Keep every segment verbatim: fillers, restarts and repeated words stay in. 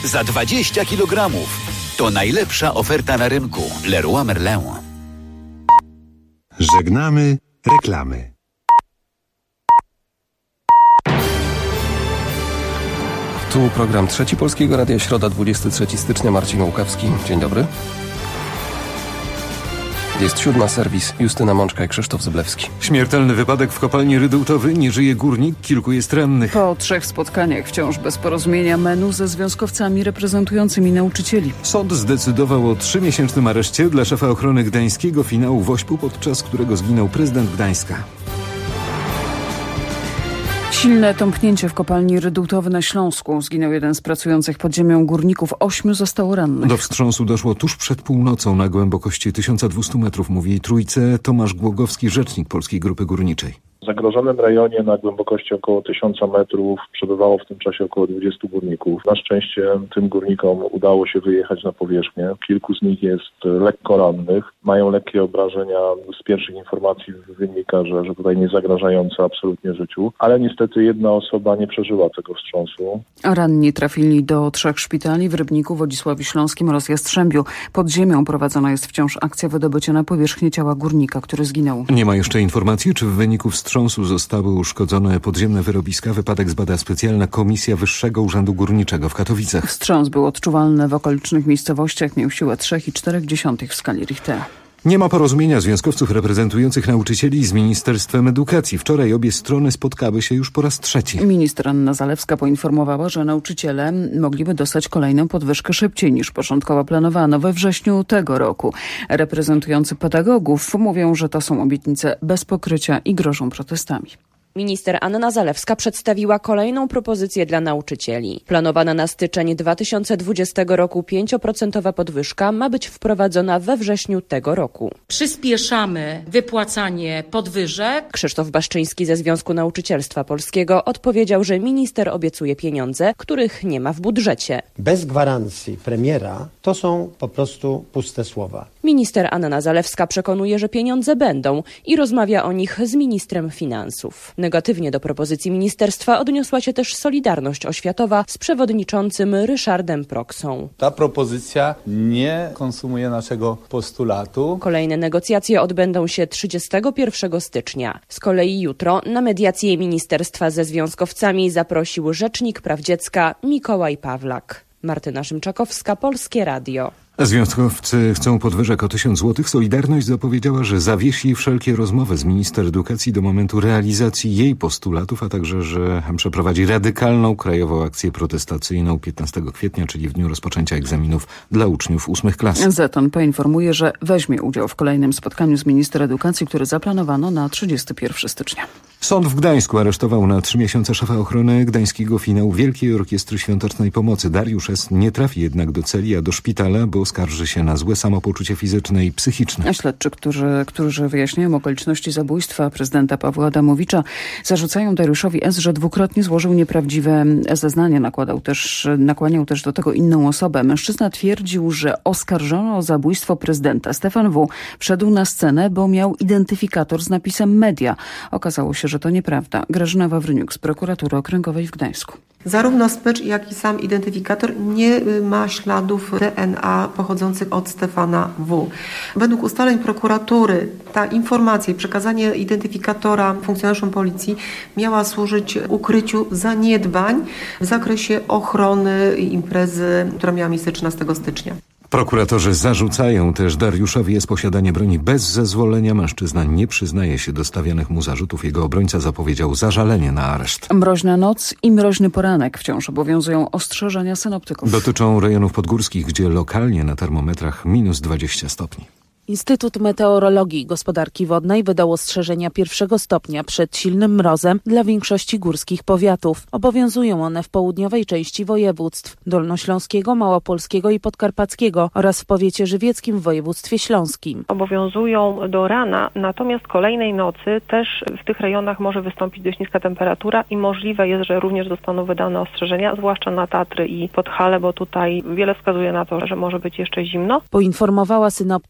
za dwadzieścia kilogramów. To najlepsza oferta na rynku. Leroy Merlin. Żegnamy reklamy. Tu program Trzeci Polskiego Radia, środa dwudziestego trzeciego stycznia, Marcin Łukawski. Dzień dobry. Jest siódma, serwis Justyna Mączka i Krzysztof Zyblewski. Śmiertelny wypadek w kopalni Rydułtowy, nie żyje górnik, kilku jest rannych. Po trzech spotkaniach wciąż bez porozumienia menu ze związkowcami reprezentującymi nauczycieli. Sąd zdecydował o trzymiesięcznym areszcie dla szefa ochrony gdańskiego finału Wośpu, podczas którego zginął prezydent Gdańska. Silne tąpnięcie w kopalni Rydułtowy na Śląsku. Zginął jeden z pracujących pod ziemią górników, ośmiu zostało rannych. Do wstrząsu doszło tuż przed północą na głębokości tysiąc dwieście metrów, mówi Trójce Tomasz Głogowski, rzecznik Polskiej Grupy Górniczej. W zagrożonym rejonie na głębokości około tysiąca metrów przebywało w tym czasie około dwudziestu górników. Na szczęście tym górnikom udało się wyjechać na powierzchnię. Kilku z nich jest lekko rannych. Mają lekkie obrażenia. Z pierwszych informacji wynika, że, że tutaj nie zagrażające absolutnie życiu. Ale niestety jedna osoba nie przeżyła tego wstrząsu. A ranni trafili do trzech szpitali w Rybniku, Wodzisławiu Śląskim oraz Jastrzębiu. Pod ziemią prowadzona jest wciąż akcja wydobycia na powierzchnię ciała górnika, który zginął. Nie ma jeszcze informacji, czy w wyniku wstrząsu Wstrząsu zostały uszkodzone podziemne wyrobiska. Wypadek zbada specjalna komisja Wyższego Urzędu Górniczego w Katowicach. Wstrząs był odczuwalny w okolicznych miejscowościach. Miał siłę trzy przecinek cztery w skali Richtera. Nie ma porozumienia związkowców reprezentujących nauczycieli z Ministerstwem Edukacji. Wczoraj obie strony spotkały się już po raz trzeci. Minister Anna Zalewska poinformowała, że nauczyciele mogliby dostać kolejną podwyżkę szybciej niż początkowo planowano we wrześniu tego roku. Reprezentujący pedagogów mówią, że to są obietnice bez pokrycia i grożą protestami. Minister Anna Zalewska przedstawiła kolejną propozycję dla nauczycieli. Planowana na styczeń dwa tysiące dwudziestego roku pięcioprocentowa podwyżka ma być wprowadzona we wrześniu tego roku. Przyspieszamy wypłacanie podwyżek. Krzysztof Baszczyński ze Związku Nauczycielstwa Polskiego odpowiedział, że minister obiecuje pieniądze, których nie ma w budżecie. Bez gwarancji premiera to są po prostu puste słowa. Minister Anna Zalewska przekonuje, że pieniądze będą i rozmawia o nich z ministrem finansów. Negatywnie do propozycji ministerstwa odniosła się też Solidarność Oświatowa z przewodniczącym Ryszardem Proksą. Ta propozycja nie konsumuje naszego postulatu. Kolejne negocjacje odbędą się trzydziestego pierwszego stycznia. Z kolei jutro na mediację ministerstwa ze związkowcami zaprosił rzecznik praw dziecka Mikołaj Pawlak. Martyna Szymczakowska, Polskie Radio. Związkowcy chcą podwyżek o tysiąc złotych. Solidarność zapowiedziała, że zawiesi wszelkie rozmowy z minister edukacji do momentu realizacji jej postulatów, a także, że przeprowadzi radykalną krajową akcję protestacyjną piętnastego kwietnia, czyli w dniu rozpoczęcia egzaminów dla uczniów ósmych klas. Zeton poinformuje, że weźmie udział w kolejnym spotkaniu z minister edukacji, które zaplanowano na trzydziestego pierwszego stycznia. Sąd w Gdańsku aresztował na trzy miesiące szefa ochrony gdańskiego finału Wielkiej Orkiestry Świątecznej Pomocy. Dariusz S. nie trafi jednak do celi, a do szpitala, bo skarży się na złe samopoczucie fizyczne i psychiczne. A śledczy, którzy, którzy wyjaśniają okoliczności zabójstwa prezydenta Pawła Adamowicza, zarzucają Dariuszowi S., że dwukrotnie złożył nieprawdziwe zeznania. Nakładał też, nakłaniał też do tego inną osobę. Mężczyzna twierdził, że oskarżono o zabójstwo prezydenta. Stefan W. wszedł na scenę, bo miał identyfikator z napisem media. Okazało się, że to nieprawda. Grażyna Wawryniuk z Prokuratury Okręgowej w Gdańsku. Zarówno smycz, jak i sam identyfikator nie ma śladów D N A pochodzących od Stefana W. Według ustaleń prokuratury ta informacja i przekazanie identyfikatora funkcjonariuszom policji miała służyć ukryciu zaniedbań w zakresie ochrony imprezy, która miała miejsce trzynastego stycznia. Prokuratorzy zarzucają też Dariuszowi S. posiadanie broni bez zezwolenia. Mężczyzna nie przyznaje się do stawianych mu zarzutów. Jego obrońca zapowiedział zażalenie na areszt. Mroźna noc i mroźny poranek. Wciąż obowiązują ostrzeżenia synoptyków. Dotyczą rejonów podgórskich, gdzie lokalnie na termometrach minus dwadzieścia stopni. Instytut Meteorologii i Gospodarki Wodnej wydał ostrzeżenia pierwszego stopnia przed silnym mrozem dla większości górskich powiatów. Obowiązują one w południowej części województw dolnośląskiego, małopolskiego i podkarpackiego oraz w powiecie żywieckim w województwie śląskim. Obowiązują do rana, natomiast kolejnej nocy też w tych rejonach może wystąpić dość niska temperatura i możliwe jest, że również zostaną wydane ostrzeżenia, zwłaszcza na Tatry i Podhale, bo tutaj wiele wskazuje na to, że może być jeszcze zimno. Poinformowała synoptyk I M G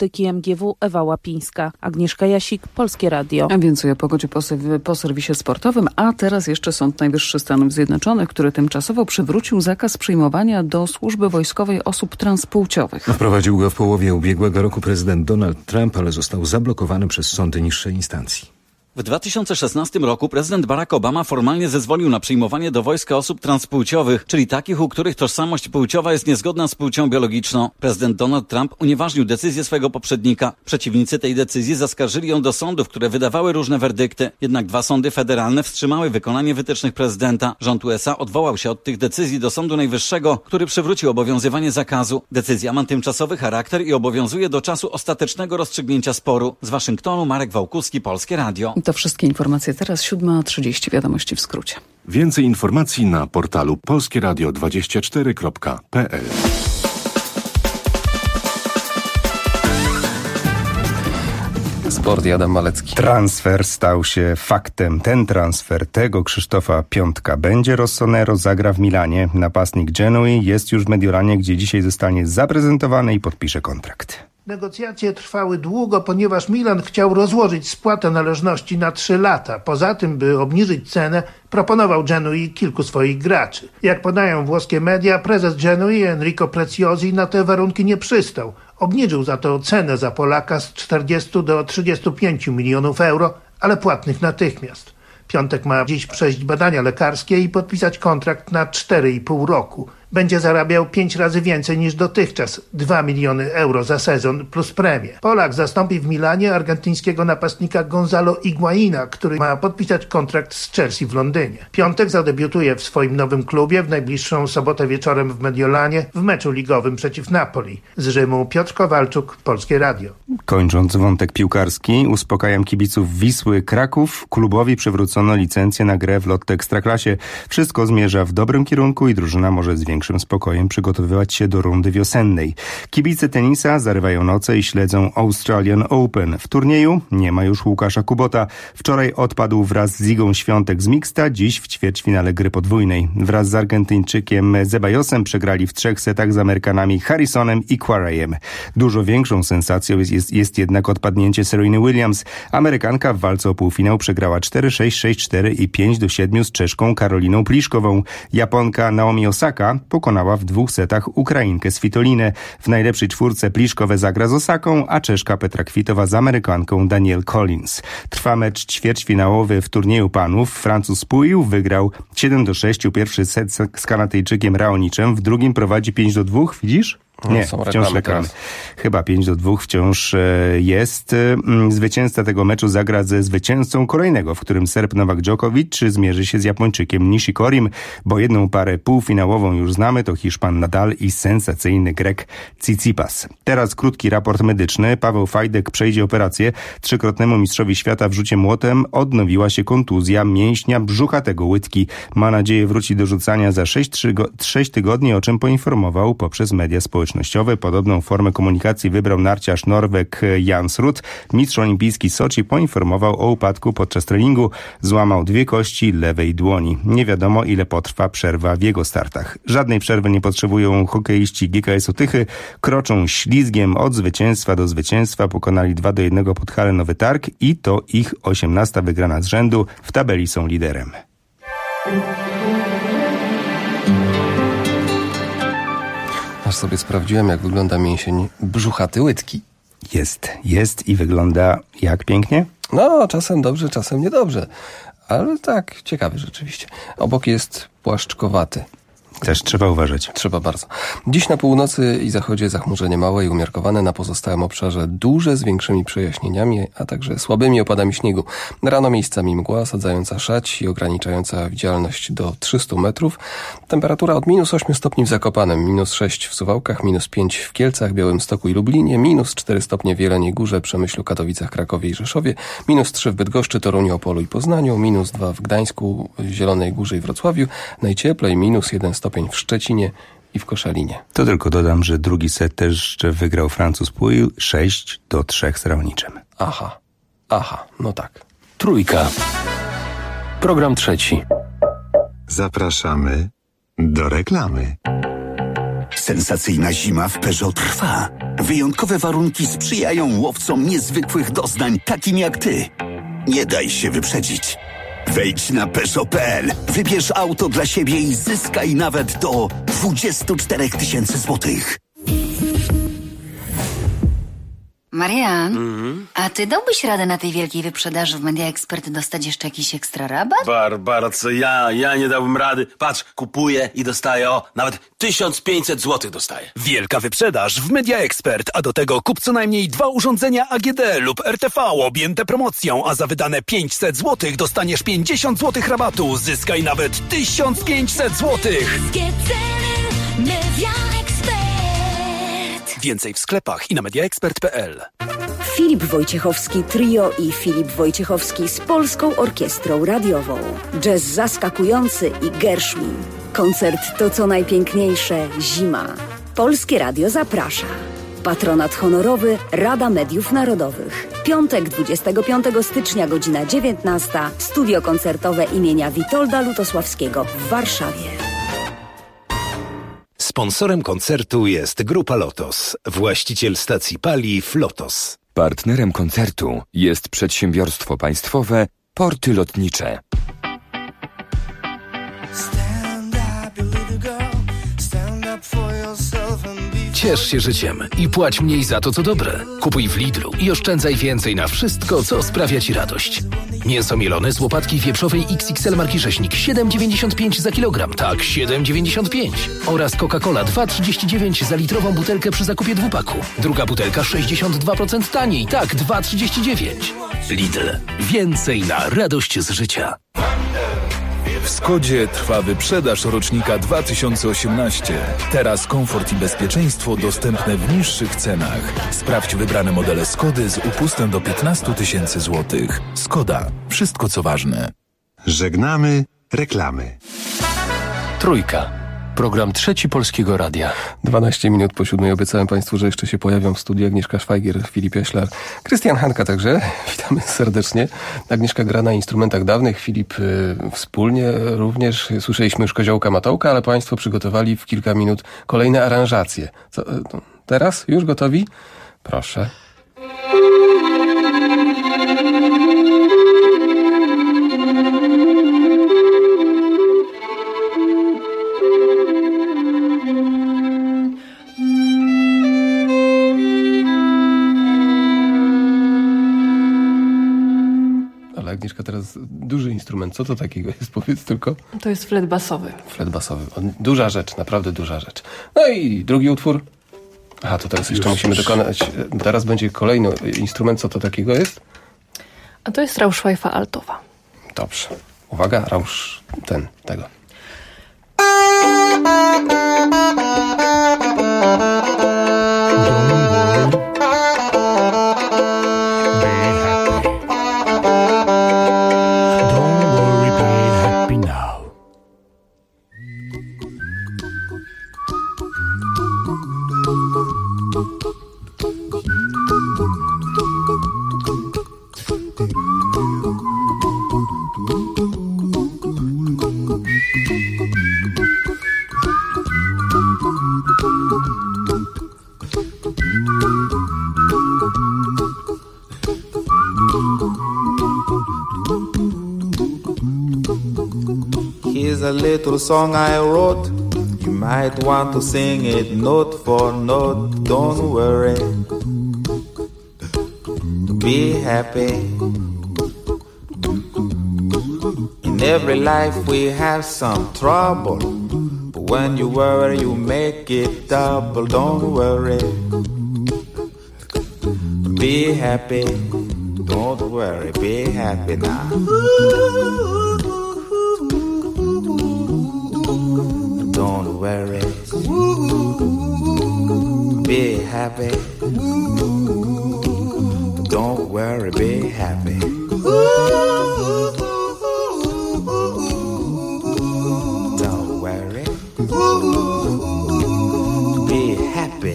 G W Ewa Łapińska. Agnieszka Jasik, Polskie Radio. A więcej o pogodzie po, po serwisie sportowym, a teraz jeszcze Sąd Najwyższy Stanów Zjednoczonych, który tymczasowo przywrócił zakaz przyjmowania do służby wojskowej osób transpłciowych. Wprowadził go w połowie ubiegłego roku prezydent Donald Trump, ale został zablokowany przez sądy niższej instancji. W dwa tysiące szesnastym roku prezydent Barack Obama formalnie zezwolił na przyjmowanie do wojska osób transpłciowych, czyli takich, u których tożsamość płciowa jest niezgodna z płcią biologiczną. Prezydent Donald Trump unieważnił decyzję swojego poprzednika. Przeciwnicy tej decyzji zaskarżyli ją do sądów, które wydawały różne werdykty. Jednak dwa sądy federalne wstrzymały wykonanie wytycznych prezydenta. Rząd U S A odwołał się od tych decyzji do Sądu Najwyższego, który przywrócił obowiązywanie zakazu. Decyzja ma tymczasowy charakter i obowiązuje do czasu ostatecznego rozstrzygnięcia sporu. Z Waszyngtonu Marek Wałkuski, Polskie Radio. To wszystkie informacje teraz, siódma trzydzieści, wiadomości w skrócie. Więcej informacji na portalu polskieradio dwadzieścia cztery kropka p l. Sport, Adam Malecki. Transfer stał się faktem. Ten transfer tego Krzysztofa Piątka będzie. Rossonero zagra w Milanie. Napastnik Genui jest już w Mediolanie, gdzie dzisiaj zostanie zaprezentowany i podpisze kontrakt. Negocjacje trwały długo, ponieważ Milan chciał rozłożyć spłatę należności na trzy lata. Poza tym, by obniżyć cenę, proponował Genui kilku swoich graczy. Jak podają włoskie media, prezes Genui Enrico Preziosi na te warunki nie przystał. Obniżył za to cenę za Polaka z czterdziestu do trzydziestu pięciu milionów euro, ale płatnych natychmiast. Piątek ma dziś przejść badania lekarskie i podpisać kontrakt na cztery i pół roku. Będzie zarabiał pięć razy więcej niż dotychczas, dwa miliony euro za sezon plus premię. Polak zastąpi w Milanie argentyńskiego napastnika Gonzalo Higuaina, który ma podpisać kontrakt z Chelsea w Londynie. Piątek zadebiutuje w swoim nowym klubie w najbliższą sobotę wieczorem w Mediolanie w meczu ligowym przeciw Napoli. Z Rzymu Piotr Kowalczuk, Polskie Radio. Kończąc wątek piłkarski, uspokajam kibiców Wisły Kraków. Klubowi przywrócono licencję na grę w Lotto Ekstraklasie. Wszystko zmierza w dobrym kierunku i drużyna może zwiększyć większym spokojem przygotowywać się do rundy wiosennej. Kibice tenisa zarywają noce i śledzą Australian Open. W turnieju nie ma już Łukasza Kubota. Wczoraj odpadł wraz z Igą Świątek z mixta, dziś w ćwierćfinale gry podwójnej. Wraz z Argentyńczykiem Zebajosem przegrali w trzech setach z Amerykanami Harrisonem i Quarayem. Dużo większą sensacją jest, jest, jest jednak odpadnięcie Sereny Williams. Amerykanka w walce o półfinał przegrała cztery sześć, sześć cztery i pięć do siedmiu z Czeszką Karoliną Pliszkową. Japonka Naomi Osaka pokonała w dwóch setach Ukrainkę Svitolinę. W najlepszej czwórce Pliszkowe zagra z Osaką, a Czeszka Petra Kwitowa z Amerykanką Danielle Collins. Trwa mecz ćwierćfinałowy w turnieju panów. Francuz Pouille wygrał siedem do sześciu pierwszy set z Kanadyjczykiem Raoniczem. W drugim prowadzi pięć do dwóch. Widzisz? Nie, są wciąż reklamy. Chyba pięć do dwóch wciąż jest. Zwycięzca tego meczu zagra ze zwycięzcą kolejnego, w którym Serb Nowak Djokovic zmierzy się z Japończykiem Nishikorim, bo jedną parę półfinałową już znamy, to Hiszpan Nadal i sensacyjny Grek Tsitsipas. Teraz krótki raport medyczny. Paweł Fajdek przejdzie operację. Trzykrotnemu mistrzowi świata w rzucie młotem odnowiła się kontuzja mięśnia brzuchatego łydki. Ma nadzieję wrócić do rzucania za sześć tygodni, o czym poinformował poprzez media społecznościowe. Podobną formę komunikacji wybrał narciarz Norweg Jans Ruud. Mistrz olimpijski Soczi poinformował o upadku podczas treningu. Złamał dwie kości lewej dłoni. Nie wiadomo, ile potrwa przerwa w jego startach. Żadnej przerwy nie potrzebują hokeiści G K S-u Tychy. Kroczą ślizgiem od zwycięstwa do zwycięstwa. Pokonali dwa do jednego Podhale Nowy Targ i to ich osiemnasta wygrana z rzędu. W tabeli są liderem. Aż sobie sprawdziłem, jak wygląda mięsień brzuchaty łydki. Jest, jest i wygląda jak pięknie? No, czasem dobrze, czasem niedobrze. Ale tak, ciekawy rzeczywiście. Obok jest płaszczkowaty. Też trzeba uważać. Trzeba bardzo. Dziś na północy i zachodzie zachmurzenie małe i umiarkowane, na pozostałym obszarze duże z większymi przejaśnieniami, a także słabymi opadami śniegu. Rano miejscami mgła osadzająca szać i ograniczająca widzialność do trzystu metrów. Temperatura od minus ośmiu stopni w Zakopanem, minus sześć w Suwałkach, minus pięć w Kielcach, Białymstoku i Lublinie, minus cztery stopnie w Jeleniej Górze, Przemyślu, Katowicach, Krakowie i Rzeszowie, minus trzy w Bydgoszczy, Toruniu, Opolu i Poznaniu, minus dwa w Gdańsku, Zielonej Górze i Wrocławiu, najcieplej minus jeden stopień w Szczecinie i w Koszalinie. To tylko dodam, że drugi set też wygrał Francuz Pouille sześć do trzech z Raoniczem. Aha, aha, no tak. Trójka. Program trzeci. Zapraszamy do reklamy. Sensacyjna zima w Peugeot trwa. Wyjątkowe warunki sprzyjają łowcom niezwykłych doznań, takim jak ty. Nie daj się wyprzedzić. Wejdź na Peugeot kropka p l, wybierz auto dla siebie i zyskaj nawet do dwadzieścia cztery tysiące złotych. Marian, mm-hmm. a ty dałbyś radę na tej wielkiej wyprzedaży w Media Expert dostać jeszcze jakiś ekstra rabat? Barbara, co ja? Ja nie dałbym rady. Patrz, kupuję i dostaję o nawet tysiąc pięćset złotych dostaję. Wielka wyprzedaż w Media Expert, a do tego kup co najmniej dwa urządzenia A G D lub R T V objęte promocją, a za wydane pięćset złotych dostaniesz pięćdziesiąt złotych rabatu. Zyskaj nawet tysiąc pięćset złotych. Media Expert. Więcej w sklepach i na media expert kropka p l. Filip Wojciechowski Trio i Filip Wojciechowski z Polską Orkiestrą Radiową. Jazz zaskakujący i Gershwin. Koncert to co najpiękniejsze zima. Polskie Radio zaprasza. Patronat honorowy Rada Mediów Narodowych. Piątek dwudziestego piątego stycznia, godzina dziewiętnasta. Studio koncertowe imienia Witolda Lutosławskiego w Warszawie. Sponsorem koncertu jest Grupa Lotos, właściciel stacji paliw Lotos. Partnerem koncertu jest przedsiębiorstwo państwowe Porty Lotnicze. Ciesz się życiem i płać mniej za to, co dobre. Kupuj w Lidlu i oszczędzaj więcej na wszystko, co sprawia Ci radość. Mięso mielone z łopatki wieprzowej X X L marki Rzeźnik siedem dziewięćdziesiąt pięć za kilogram. Tak, siedem dziewięćdziesiąt pięć. Oraz Coca-Cola dwa trzydzieści dziewięć za litrową butelkę przy zakupie dwupaku. Druga butelka sześćdziesiąt dwa procent taniej. Tak, dwa trzydzieści dziewięć. Lidl. Więcej na radość z życia. W Skodzie trwa wyprzedaż rocznika dwa tysiące osiemnaście. Teraz komfort i bezpieczeństwo dostępne w niższych cenach. Sprawdź wybrane modele Skody z upustem do piętnaście tysięcy złotych. Skoda. Wszystko co ważne. Żegnamy reklamy. Trójka. Program Trzeci Polskiego Radia. dwanaście minut po siódmej obiecałem Państwu, że jeszcze się pojawią w studiu Agnieszka Szwajgier, Filip Jaślar, Krystian Hanka także. Witamy serdecznie. Agnieszka gra na instrumentach dawnych, Filip y, wspólnie również. Słyszeliśmy już Koziołka Matołka, ale Państwo przygotowali w kilka minut kolejne aranżacje. Co, y, teraz? Już gotowi? Proszę. Agnieszka, teraz duży instrument. Co to takiego jest? Powiedz tylko. To jest flet basowy. Flet basowy. Duża rzecz, naprawdę duża rzecz. No i drugi utwór. Aha, to teraz jeszcze Już. musimy dokonać. Teraz będzie kolejny instrument. Co to takiego jest? A to jest rauschpfeifa altowa. Dobrze. Uwaga, rausz ten, tego. Here's a little song I wrote. You might want to sing it note for note. Don't worry. Be happy. In every life we have some trouble. But when you worry, you make it double. Don't worry. Be happy. Don't worry. Be happy now. Don't worry. Be happy. Don't worry, be happy. Don't worry. Be happy.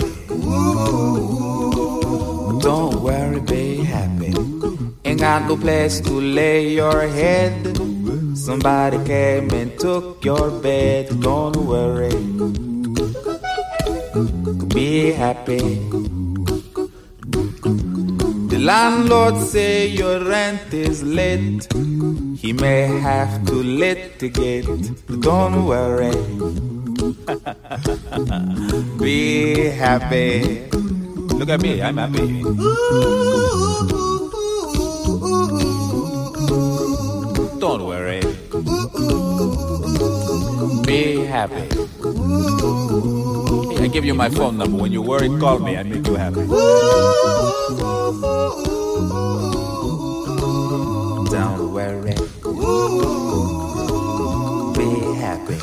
Don't worry, be happy. Ain't got no place to lay your head. Somebody came and took your bed. Don't worry. Be happy. landlord say your rent is late, he may have to litigate, but don't worry. Be happy. Look at me, I'm happy. Don't worry. Be happy. I give you my phone number. When you worry, call me. I make you happy. Don't worry. Be happy.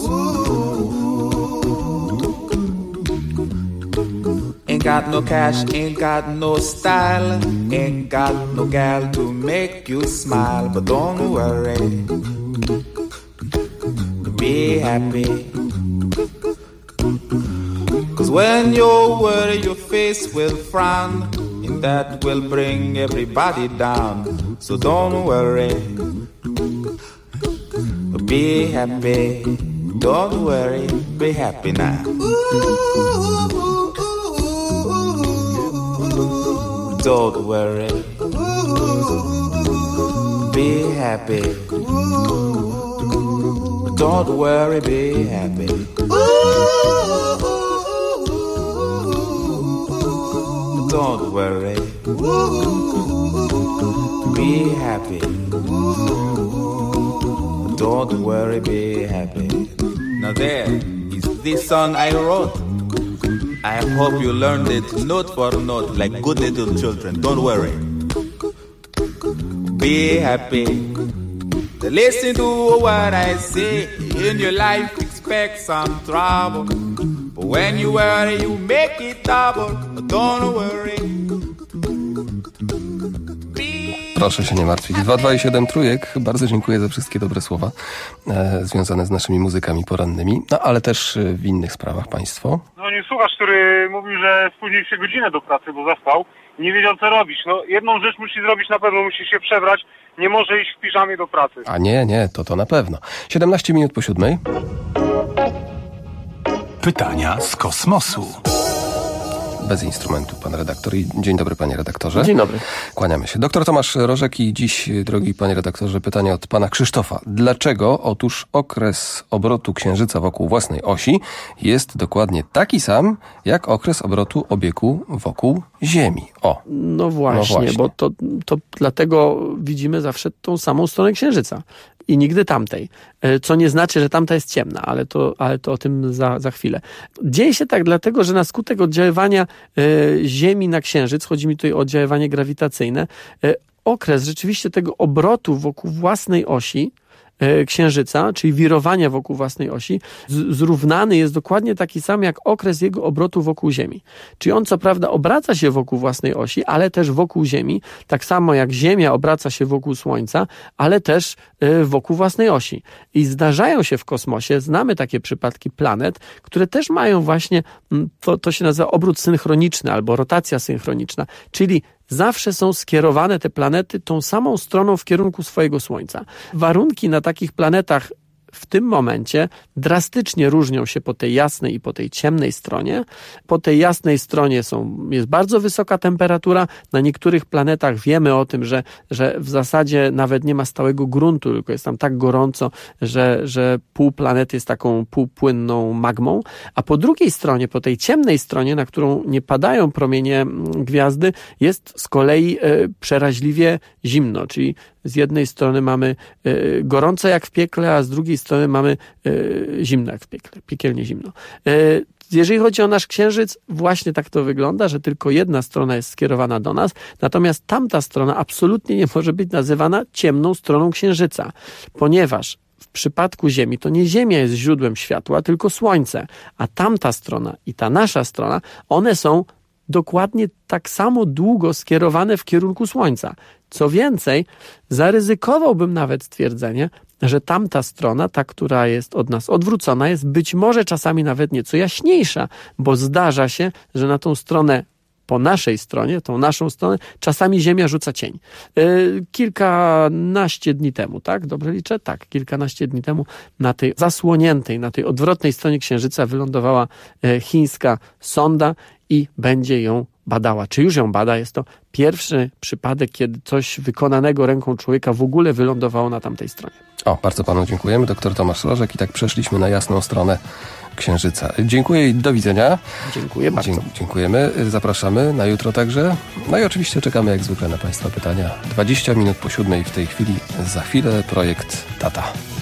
Ain't got no cash, ain't got no style, ain't got no gal to make you smile, but don't worry. Be happy. Cause when you worry, your face will frown, and that will bring everybody down. So don't worry. Be happy. Don't worry. Be happy now. Don't worry. Be happy. Don't worry, be happy. Don't worry. Be happy. Don't worry, be happy. Now there is this song I wrote. I hope you learned it note for note like good little children. Don't worry. Be happy. Listen to what I say. In your life expect some trouble, but when you worry you make it double. Don't worry. Proszę się nie martwić. dwa dwa siedem trójek. Bardzo dziękuję za wszystkie dobre słowa e, związane z naszymi muzykami porannymi, no ale też w innych sprawach państwo. No nie słuchasz, który mówił, że spóźnił się godzinę do pracy, bo zaspał i nie wiedział co robić. No jedną rzecz musi zrobić na pewno, musi się przebrać, nie może iść w piżamie do pracy. A nie, nie, to to na pewno. siedemnaście minut po siódmej. Pytania z kosmosu. Bez instrumentu, pan redaktor. I dzień dobry, panie redaktorze. Dzień dobry. Kłaniamy się. Doktor Tomasz Rożek i dziś, drogi panie redaktorze, pytanie od pana Krzysztofa. Dlaczego? Otóż okres obrotu Księżyca wokół własnej osi jest dokładnie taki sam, jak okres obrotu obiegu wokół Ziemi. O. No właśnie, no właśnie. bo to, to dlatego widzimy zawsze tą samą stronę Księżyca. I nigdy tamtej. Co nie znaczy, że tamta jest ciemna, ale to, ale to o tym za, za chwilę. Dzieje się tak dlatego, że na skutek oddziaływania y, Ziemi na Księżyc, chodzi mi tutaj o oddziaływanie grawitacyjne, y, okres rzeczywiście tego obrotu wokół własnej osi Księżyca, czyli wirowania wokół własnej osi, z, zrównany jest dokładnie taki sam jak okres jego obrotu wokół Ziemi. Czyli on co prawda obraca się wokół własnej osi, ale też wokół Ziemi, tak samo jak Ziemia obraca się wokół Słońca, ale też y, wokół własnej osi. I zdarzają się w kosmosie, znamy takie przypadki planet, które też mają właśnie, to, to się nazywa obrót synchroniczny albo rotacja synchroniczna, czyli zawsze są skierowane te planety tą samą stroną w kierunku swojego Słońca. Warunki na takich planetach w tym momencie drastycznie różnią się po tej jasnej i po tej ciemnej stronie. Po tej jasnej stronie są, jest bardzo wysoka temperatura. Na niektórych planetach wiemy o tym, że, że w zasadzie nawet nie ma stałego gruntu, tylko jest tam tak gorąco, że, że pół planety jest taką półpłynną magmą. A po drugiej stronie, po tej ciemnej stronie, na którą nie padają promienie gwiazdy, jest z kolei e, przeraźliwie zimno, czyli z jednej strony mamy y, gorąco jak w piekle, a z drugiej strony mamy y, zimno jak w piekle, piekielnie zimno. Y, jeżeli chodzi o nasz Księżyc, właśnie tak to wygląda, że tylko jedna strona jest skierowana do nas, natomiast tamta strona absolutnie nie może być nazywana ciemną stroną Księżyca, ponieważ w przypadku Ziemi to nie Ziemia jest źródłem światła, tylko Słońce, a tamta strona i ta nasza strona, one są dokładnie tak samo długo skierowane w kierunku Słońca. Co więcej, zaryzykowałbym nawet stwierdzenie, że tamta strona, ta, która jest od nas odwrócona, jest być może czasami nawet nieco jaśniejsza, bo zdarza się, że na tą stronę po naszej stronie, tą naszą stronę, czasami Ziemia rzuca cień. Yy, kilkanaście dni temu, tak? Dobrze liczę? Tak, kilkanaście dni temu na tej zasłoniętej, na tej odwrotnej stronie Księżyca wylądowała yy, chińska sonda i będzie ją badała, czy już ją bada. Jest to pierwszy przypadek, kiedy coś wykonanego ręką człowieka w ogóle wylądowało na tamtej stronie. O, bardzo panu dziękujemy. Doktor Tomasz Rożek i tak przeszliśmy na jasną stronę Księżyca. Dziękuję i do widzenia. Dziękuję bardzo. Dzie- dziękujemy. Zapraszamy na jutro także. No i oczywiście czekamy jak zwykle na państwa pytania. dwadzieścia minut po siódmej w tej chwili. Za chwilę projekt Tata.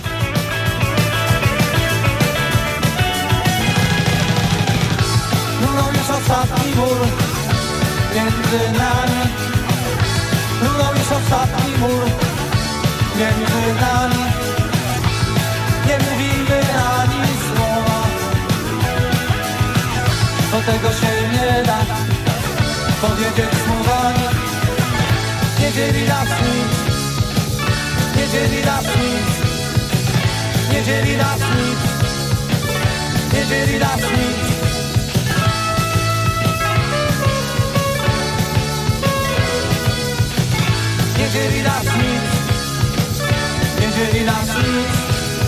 Runął już ostatni mur między nami. Runął już ostatni mur między nami. Nie mówimy ani słowa, bo tego się nie da powiedzieć słowami. Nie dzieli nas nic, nie dzieli nas nic, nie dzieli nas nic, nie dzieli nas nic. Nie dzieli nas nic, nie dzieli nas nic.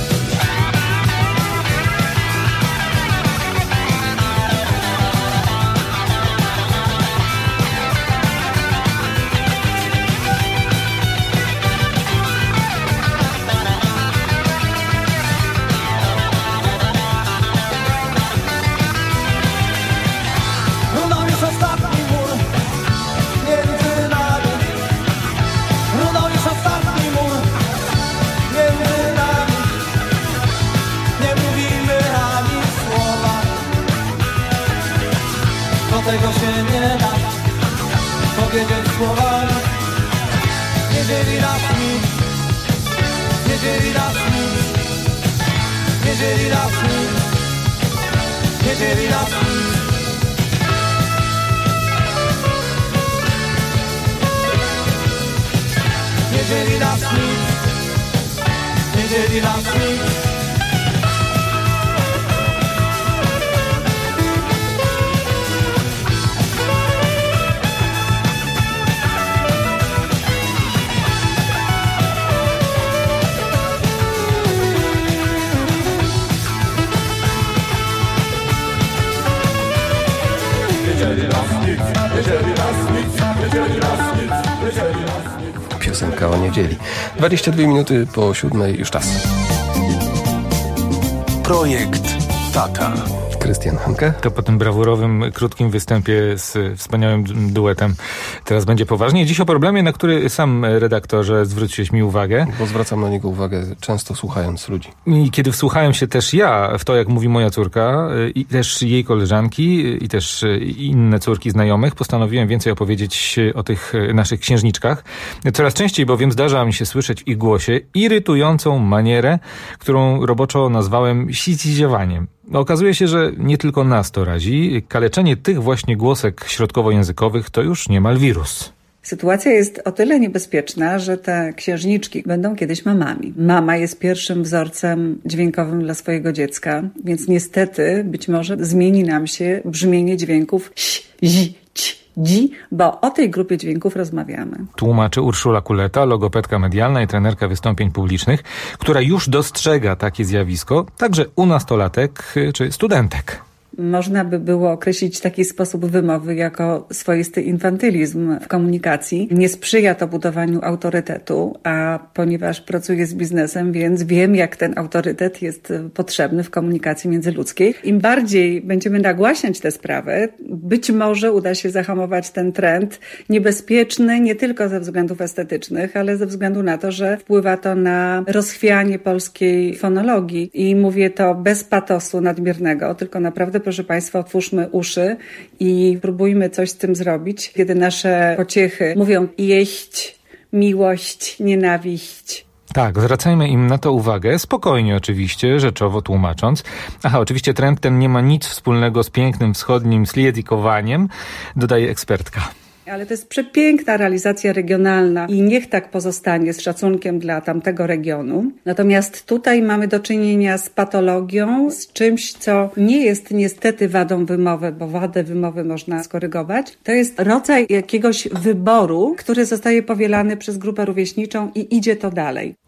Runął już ostatni mur między nami. Runął już ostatni mur między nami. Nie mówimy ani słowa, do tego się nie da powiedzieć słowami. Nie dzieli nas nic, nie dzieli nas nic, nie dzieli nas nic, nie dzieli nas nic. Nie dzieli nas nic, nie dzieli nas nic. Nie dzieli nas nic, nie dzieli nas nic, nie dzieli nas nic, nie dzieli nas nic. Piosenka o niedzieli. dwadzieścia dwie minuty po siódmej już czas. Projekt Tata. Krystian Hanke. To po tym brawurowym, krótkim występie z wspaniałym duetem teraz będzie poważnie. Dziś o problemie, na który sam, redaktorze, zwróciłeś mi uwagę. Bo zwracam na niego uwagę często słuchając ludzi. I kiedy wsłuchałem się też ja w to, jak mówi moja córka i też jej koleżanki i też inne córki znajomych, postanowiłem więcej opowiedzieć o tych naszych księżniczkach. Coraz częściej bowiem zdarza mi się słyszeć w ich głosie irytującą manierę, którą roboczo nazwałem siciziowaniem. Okazuje się, że nie tylko nas to razi. Kaleczenie tych właśnie głosek środkowojęzykowych to już niemal wirus. Sytuacja jest o tyle niebezpieczna, że te księżniczki będą kiedyś mamami. Mama jest pierwszym wzorcem dźwiękowym dla swojego dziecka, więc niestety być może zmieni nam się brzmienie dźwięków ś, zi, ć, dzi, bo o tej grupie dźwięków rozmawiamy. Tłumaczy Urszula Kuleta, logopedka medialna i trenerka wystąpień publicznych, która już dostrzega takie zjawisko, także u nastolatek czy studentek. Można by było określić taki sposób wymowy jako swoisty infantylizm w komunikacji. Nie sprzyja to budowaniu autorytetu, a ponieważ pracuję z biznesem, więc wiem, jak ten autorytet jest potrzebny w komunikacji międzyludzkiej. Im bardziej będziemy nagłaśniać tę sprawę, być może uda się zahamować ten trend niebezpieczny nie tylko ze względów estetycznych, ale ze względu na to, że wpływa to na rozchwianie polskiej fonologii. I mówię to bez patosu nadmiernego, tylko naprawdę, proszę Państwa, otwórzmy uszy i próbujmy coś z tym zrobić, kiedy nasze pociechy mówią jeść, miłość, nienawiść. Tak, zwracajmy im na to uwagę, spokojnie oczywiście, rzeczowo tłumacząc. Aha, oczywiście trend ten nie ma nic wspólnego z pięknym wschodnim sliedikowaniem, dodaje ekspertka. Ale to jest przepiękna realizacja regionalna i niech tak pozostanie z szacunkiem dla tamtego regionu. Natomiast tutaj mamy do czynienia z patologią, z czymś, co nie jest niestety wadą wymowy, bo wadę wymowy można skorygować. To jest rodzaj jakiegoś wyboru, który zostaje powielany przez grupę rówieśniczą i idzie to dalej.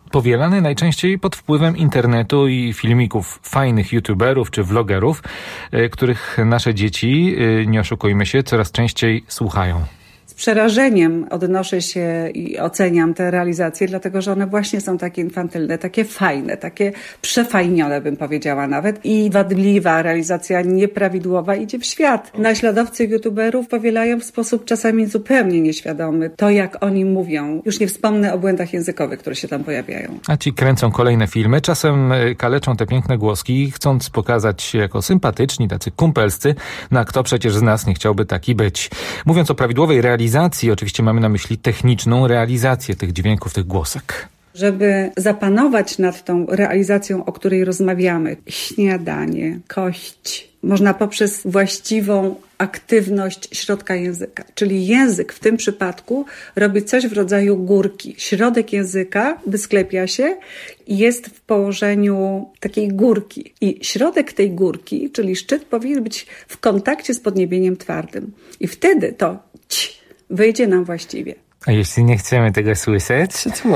powielany najczęściej pod wpływem internetu i filmików fajnych youtuberów czy vlogerów, których nasze dzieci, nie oszukujmy się, coraz częściej słuchają. Z przerażeniem odnoszę się i oceniam te realizacje, dlatego że one właśnie są takie infantylne, takie fajne, takie przefajnione, bym powiedziała nawet. I wadliwa realizacja nieprawidłowa idzie w świat. Naśladowcy youtuberów powielają w sposób czasami zupełnie nieświadomy to, jak oni mówią. Już nie wspomnę o błędach językowych, które się tam pojawiają. A ci kręcą kolejne filmy, czasem kaleczą te piękne głoski, chcąc pokazać się jako sympatyczni, tacy kumpelscy, no a kto przecież z nas nie chciałby taki być. Mówiąc o prawidłowej realizacji, oczywiście mamy na myśli techniczną realizację tych dźwięków, tych głosek. Żeby zapanować nad tą realizacją, o której rozmawiamy, śniadanie, kość, można poprzez właściwą aktywność środka języka. Czyli język w tym przypadku robi coś w rodzaju górki. Środek języka wysklepia się i jest w położeniu takiej górki. I środek tej górki, czyli szczyt, powinien być w kontakcie z podniebieniem twardym. I wtedy to ć wyjdzie nam właściwie. A jeśli nie chcemy tego słyszeć?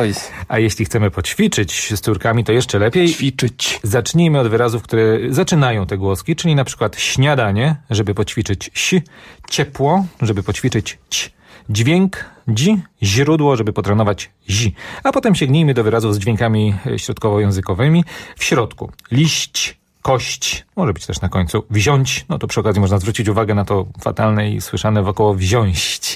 A jeśli chcemy poćwiczyć z córkami, to jeszcze lepiej. Ćwiczyć. Zacznijmy od wyrazów, które zaczynają te głoski, czyli na przykład śniadanie, żeby poćwiczyć ś, ciepło, żeby poćwiczyć ć, dźwięk dzi, źródło, żeby potrenować zi. A potem sięgnijmy do wyrazów z dźwiękami środkowo-językowymi. W środku liść, kość, może być też na końcu wziąć. No to przy okazji można zwrócić uwagę na to fatalne i słyszane wokoło wziąść.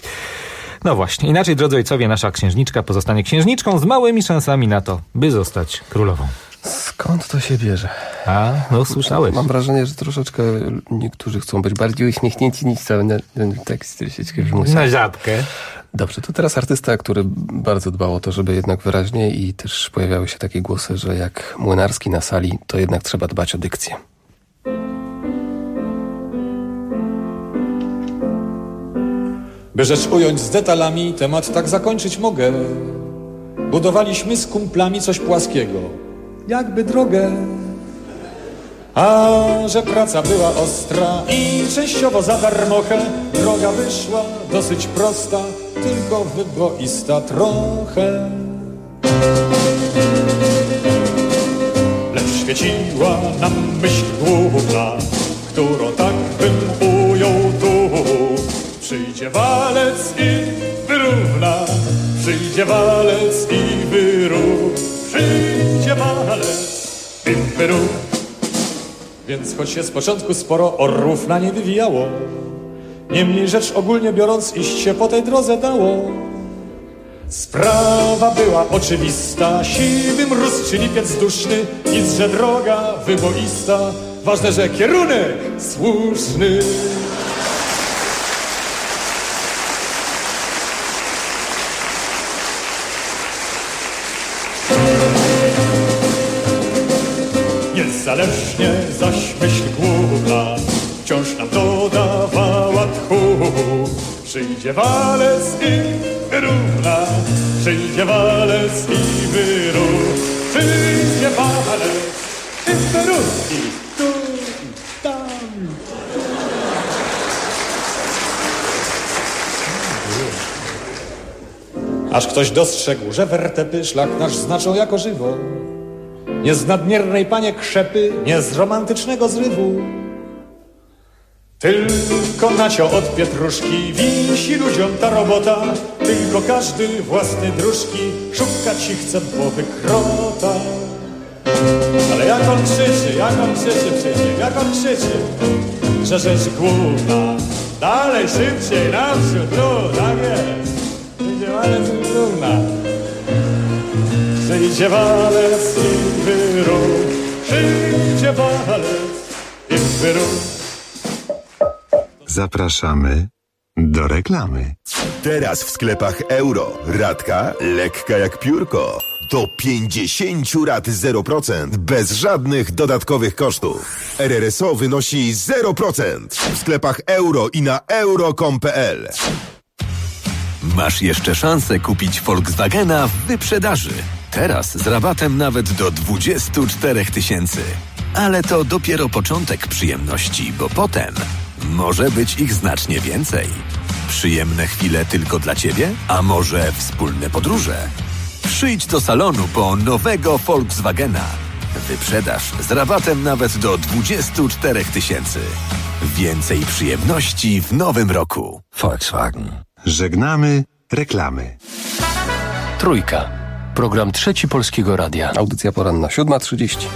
No właśnie, inaczej, drodzy ojcowie, nasza księżniczka pozostanie księżniczką z małymi szansami na to, by zostać królową. Skąd to się bierze? A, no słyszałeś. Mam wrażenie, że troszeczkę niektórzy chcą być bardziej uśmiechnięci niż cały tekst troszeczkę wymusza. Na żabkę. Dobrze, to teraz artysta, który bardzo dbał o to, żeby jednak wyraźnie i też pojawiały się takie głosy, że jak Młynarski na sali, to jednak trzeba dbać o dykcję. By rzecz ująć z detalami, temat tak zakończyć mogę. Budowaliśmy z kumplami coś płaskiego, jakby drogę. A że praca była ostra i częściowo za darmochę, droga wyszła dosyć prosta, tylko wyboista trochę. Lecz świeciła nam myśl główna, którą tak bym ujął tu. Przyjdzie walec i wyrówna, przyjdzie walec i wyrów, przyjdzie walec i wyrów. Więc choć się z początku sporo orłów na nie wywijało, niemniej rzecz ogólnie biorąc iść się po tej drodze dało. Sprawa była oczywista, siwy mróz czy lipiec duszny, nic, że droga wyboista, ważne, że kierunek słuszny. Niezależnie zaś myśl główna wciąż nam dodawała tchu. Przyjdzie walec i wyrówna, przyjdzie walec i wyrów, przyjdzie walec i wyrów i tu i tam. Aż ktoś dostrzegł, że wertepy szlak nasz znaczą jako żywo. Nie z nadmiernej, panie, krzepy, nie z romantycznego zrywu. Tylko nacio od pietruszki wisi ludziom ta robota. Tylko każdy własny dróżki szukać ci chce głowy krota. Ale jak on krzyczy, jak on krzyczy przecież, jak on krzyczy, że rzecz główna dalej, szybciej, naprzód, no tak jest. Przyjdzie walec i równa, przyjdzie walec i wyrów, przyjdzie walec i wyrów. Zapraszamy do reklamy. Teraz w sklepach Euro. Ratka lekka jak piórko. Do pięćdziesiąt rat zero procent. Bez żadnych dodatkowych kosztów. R R S O wynosi zero procent. W sklepach Euro i na euro kropka com kropka p l. Masz jeszcze szansę kupić Volkswagena w wyprzedaży. Teraz z rabatem nawet do dwadzieścia cztery tysięcy. Ale to dopiero początek przyjemności, bo potem może być ich znacznie więcej. Przyjemne chwile tylko dla Ciebie? A może wspólne podróże? Przyjdź do salonu po nowego Volkswagena. Wyprzedaż z rabatem nawet do dwadzieścia cztery tysięcy. Więcej przyjemności w nowym roku. Volkswagen. Żegnamy reklamy. Trójka. Program Trzeci Polskiego Radia. Audycja poranna, siódma trzydzieści.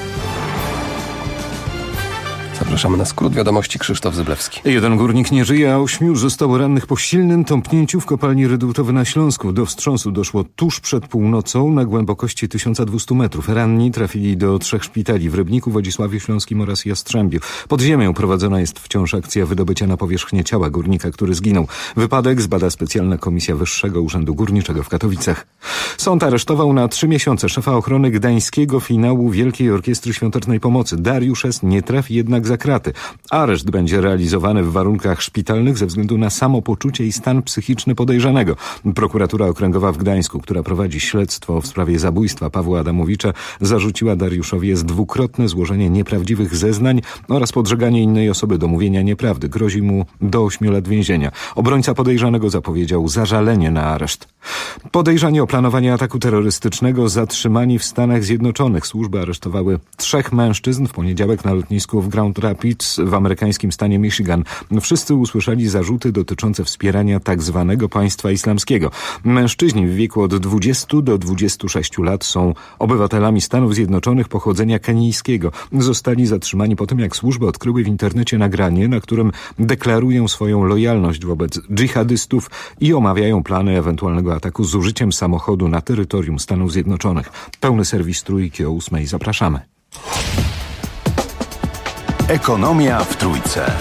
Zapraszamy na skrót wiadomości. Krzysztof Zyblewski. Jeden górnik nie żyje, a ośmiu zostało rannych po silnym tąpnięciu w kopalni Redutowy na Śląsku. Do wstrząsu doszło tuż przed północą na głębokości tysiąc dwieście metrów. Ranni trafili do trzech szpitali w Rybniku, Wodzisławiu Śląskim oraz Jastrzębiu. Pod ziemią prowadzona jest wciąż akcja wydobycia na powierzchnię ciała górnika, który zginął. Wypadek zbada specjalna komisja Wyższego Urzędu Górniczego w Katowicach. Sąd aresztował na trzy miesiące szefa ochrony gdańskiego finału Wielkiej Orkiestry Świątecznej Pomocy. Dariusz S. nie trafi jednak za kraty. Areszt będzie realizowany w warunkach szpitalnych ze względu na samopoczucie i stan psychiczny podejrzanego. Prokuratura Okręgowa w Gdańsku, która prowadzi śledztwo w sprawie zabójstwa Pawła Adamowicza, zarzuciła Dariuszowi S. dwukrotne złożenie nieprawdziwych zeznań oraz podżeganie innej osoby do mówienia nieprawdy. Grozi mu do ośmiu lat więzienia. Obrońca podejrzanego zapowiedział zażalenie na areszt. Podejrzani o planowanie ataku terrorystycznego zatrzymani w Stanach Zjednoczonych. Służby aresztowały trzech mężczyzn w poniedziałek na lotnisku w Grand Rapids w amerykańskim stanie Michigan. Wszyscy usłyszeli zarzuty dotyczące wspierania tak zwanego państwa islamskiego. Mężczyźni w wieku od dwudziestu do dwudziestu sześciu lat są obywatelami Stanów Zjednoczonych pochodzenia kenijskiego. Zostali zatrzymani po tym, jak służby odkryły w internecie nagranie, na którym deklarują swoją lojalność wobec dżihadystów i omawiają plany ewentualnego ataku z użyciem samochodu na terytorium Stanów Zjednoczonych. Pełny serwis Trójki o ósmej. Zapraszamy. Ekonomia w Trójce.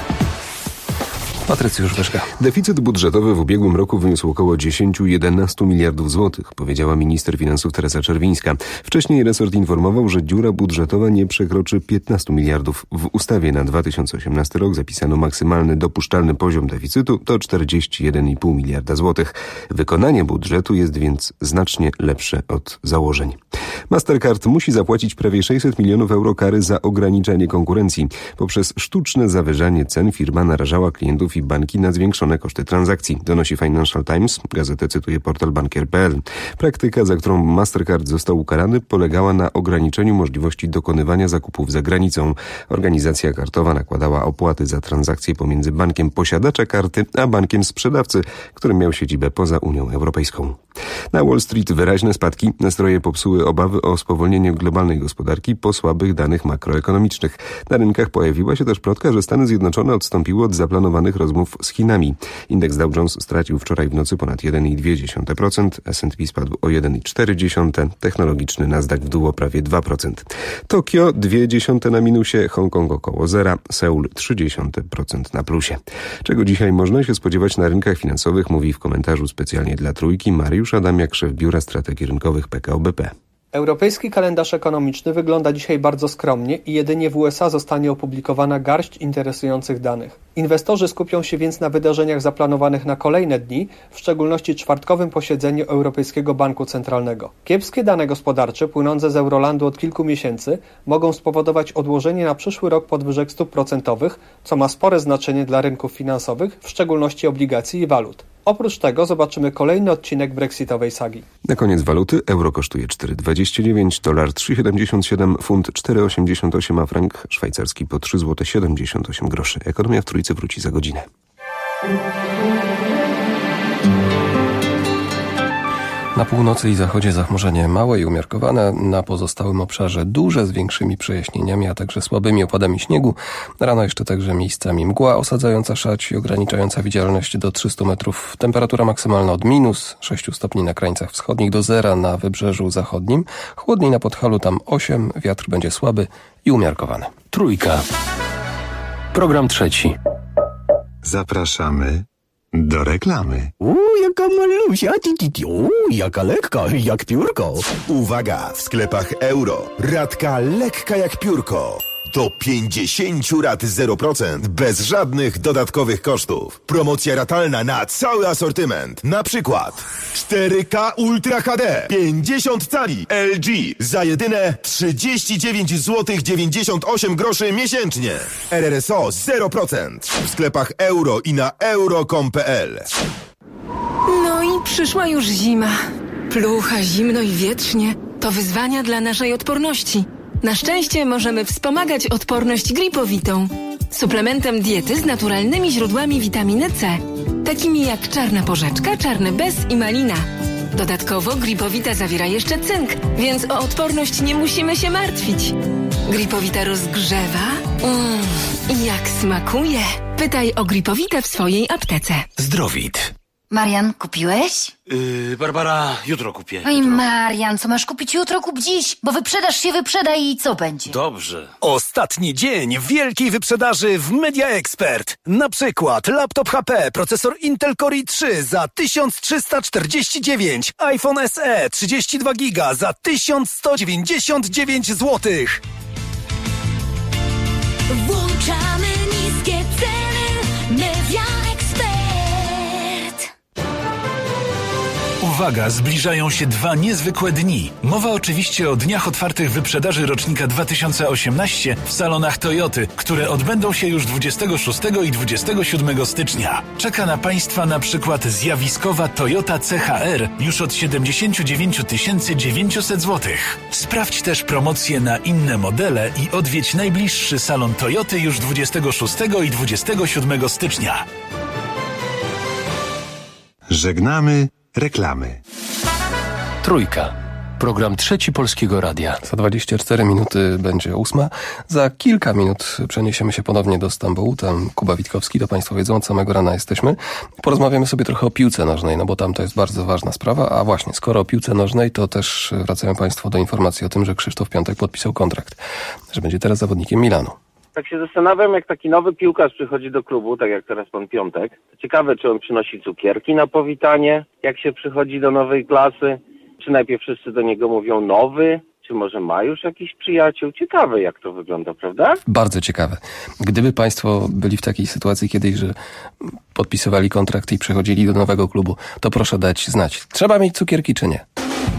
Patrycjusz Wyszka. Deficyt budżetowy w ubiegłym roku wyniósł około dziesięć do jedenastu miliardów złotych, powiedziała minister finansów Teresa Czerwińska. Wcześniej resort informował, że dziura budżetowa nie przekroczy piętnastu miliardów. W ustawie na dwa tysiące osiemnasty rok zapisano maksymalny dopuszczalny poziom deficytu to czterdzieści jeden i pół miliarda złotych. Wykonanie budżetu jest więc znacznie lepsze od założeń. Mastercard musi zapłacić prawie sześćset milionów euro kary za ograniczanie konkurencji. Poprzez sztuczne zawyżanie cen firma narażała klientów i banki na zwiększone koszty transakcji, donosi Financial Times. Gazetę cytuje portal bankier kropka p l. Praktyka, za którą Mastercard został ukarany, polegała na ograniczeniu możliwości dokonywania zakupów za granicą. Organizacja kartowa nakładała opłaty za transakcje pomiędzy bankiem posiadacza karty, a bankiem sprzedawcy, który miał siedzibę poza Unią Europejską. Na Wall Street wyraźne spadki. Nastroje popsuły obawy o spowolnienie globalnej gospodarki po słabych danych makroekonomicznych. Na rynkach pojawiła się też plotka, że Stany Zjednoczone odstąpiły od zaplanowanych rozmów z Chinami. Indeks Dow Jones stracił wczoraj w nocy ponad jeden przecinek dwa procent, S and P spadł o jeden przecinek cztery procent, technologiczny Nasdaq w dół o prawie dwa procent. Tokio dwa dziesiąte na minusie, Hongkong około zera, Seul trzy dziesiąte procent na plusie. Czego dzisiaj można się spodziewać na rynkach finansowych, mówi w komentarzu specjalnie dla Trójki Mariusz Adamiak, szef Biura Strategii Rynkowych P K O B P. Europejski kalendarz ekonomiczny wygląda dzisiaj bardzo skromnie i jedynie w U S A zostanie opublikowana garść interesujących danych. Inwestorzy skupią się więc na wydarzeniach zaplanowanych na kolejne dni, w szczególności czwartkowym posiedzeniu Europejskiego Banku Centralnego. Kiepskie dane gospodarcze płynące z Eurolandu od kilku miesięcy mogą spowodować odłożenie na przyszły rok podwyżek stóp procentowych, co ma spore znaczenie dla rynków finansowych, w szczególności obligacji i walut. Oprócz tego zobaczymy kolejny odcinek brexitowej sagi. Na koniec waluty euro kosztuje cztery dwadzieścia dziewięć, dolar trzy siedemdziesiąt siedem, funt cztery osiemdziesiąt osiem, a frank szwajcarski po trzy złote siedemdziesiąt osiem groszy. Ekonomia w Trójce wróci za godzinę. Na północy i zachodzie zachmurzenie małe i umiarkowane, na pozostałym obszarze duże z większymi przejaśnieniami, a także słabymi opadami śniegu. Rano jeszcze także miejscami mgła osadzająca szać i ograniczająca widzialność do trzystu metrów. Temperatura maksymalna od minus sześciu stopni na krańcach wschodnich do zera na wybrzeżu zachodnim. Chłodniej na Podhalu, tam osiem, wiatr będzie słaby i umiarkowany. Trójka. Program trzeci. Zapraszamy do reklamy. Uuu, jaka malusia, uuu, jaka lekka, jak piórko. Uwaga, w sklepach euro. Radka lekka jak piórko. Do pięćdziesięciu rat zero procent, bez żadnych dodatkowych kosztów. Promocja ratalna na cały asortyment. Na przykład cztery K Ultra H D, pięćdziesiąt cali L G za jedyne trzydzieści dziewięć złotych dziewięćdziesiąt osiem groszy miesięcznie. R R S O zero procent. W sklepach euro i na euro kropka com kropka p l. No i przyszła już zima. Plucha, zimno i wietrznie to wyzwania dla naszej odporności. Na szczęście możemy wspomagać odporność gripowitą. Suplementem diety z naturalnymi źródłami witaminy C, takimi jak czarna porzeczka, czarny bez i malina. Dodatkowo gripowita zawiera jeszcze cynk, więc o odporność nie musimy się martwić. Gripowita rozgrzewa. Mmm, jak smakuje. Pytaj o gripowitę w swojej aptece. Zdrowit. Marian, kupiłeś? Yy, Barbara, jutro kupię. Oj, Marian, co masz kupić jutro, kup dziś, bo wyprzedaż się wyprzeda i co będzie? Dobrze. Ostatni dzień wielkiej wyprzedaży w Media Expert. Na przykład laptop H P, procesor Intel Core i trzy za tysiąc trzysta czterdzieści dziewięć, iPhone S E trzydzieści dwa giga za tysiąc sto dziewięćdziesiąt dziewięć złotych. Włączamy niskie ceny, Media Expert. Uwaga, zbliżają się dwa niezwykłe dni. Mowa oczywiście o dniach otwartych wyprzedaży rocznika dwa tysiące osiemnaście w salonach Toyoty, które odbędą się już dwudziestego szóstego i dwudziestego siódmego stycznia. Czeka na Państwa na przykład zjawiskowa Toyota C H R już od siedemdziesiąt dziewięć tysięcy dziewięćset złotych. Sprawdź też promocje na inne modele i odwiedź najbliższy salon Toyoty już dwudziestego szóstego i dwudziestego siódmego stycznia. Żegnamy reklamy. Trójka. Program Trzeci Polskiego Radia. Za dwadzieścia cztery minuty będzie ósma. Za kilka minut przeniesiemy się ponownie do Stambułu. Tam Kuba Witkowski, to Państwo wiedzą, od samego rana jesteśmy. Porozmawiamy sobie trochę o piłce nożnej, no bo tam to jest bardzo ważna sprawa. A właśnie, skoro o piłce nożnej, to też wracają Państwo do informacji o tym, że Krzysztof Piątek podpisał kontrakt, że będzie teraz zawodnikiem Milanu. Tak się zastanawiam, jak taki nowy piłkarz przychodzi do klubu, tak jak teraz pan Piątek. Ciekawe, czy on przynosi cukierki na powitanie, jak się przychodzi do nowej klasy. Czy najpierw wszyscy do niego mówią nowy, czy może ma już jakiś przyjaciół. Ciekawe, jak to wygląda, prawda? Bardzo ciekawe. Gdyby Państwo byli w takiej sytuacji kiedyś, że podpisywali kontrakt i przechodzili do nowego klubu, to proszę dać znać. Trzeba mieć cukierki, czy nie?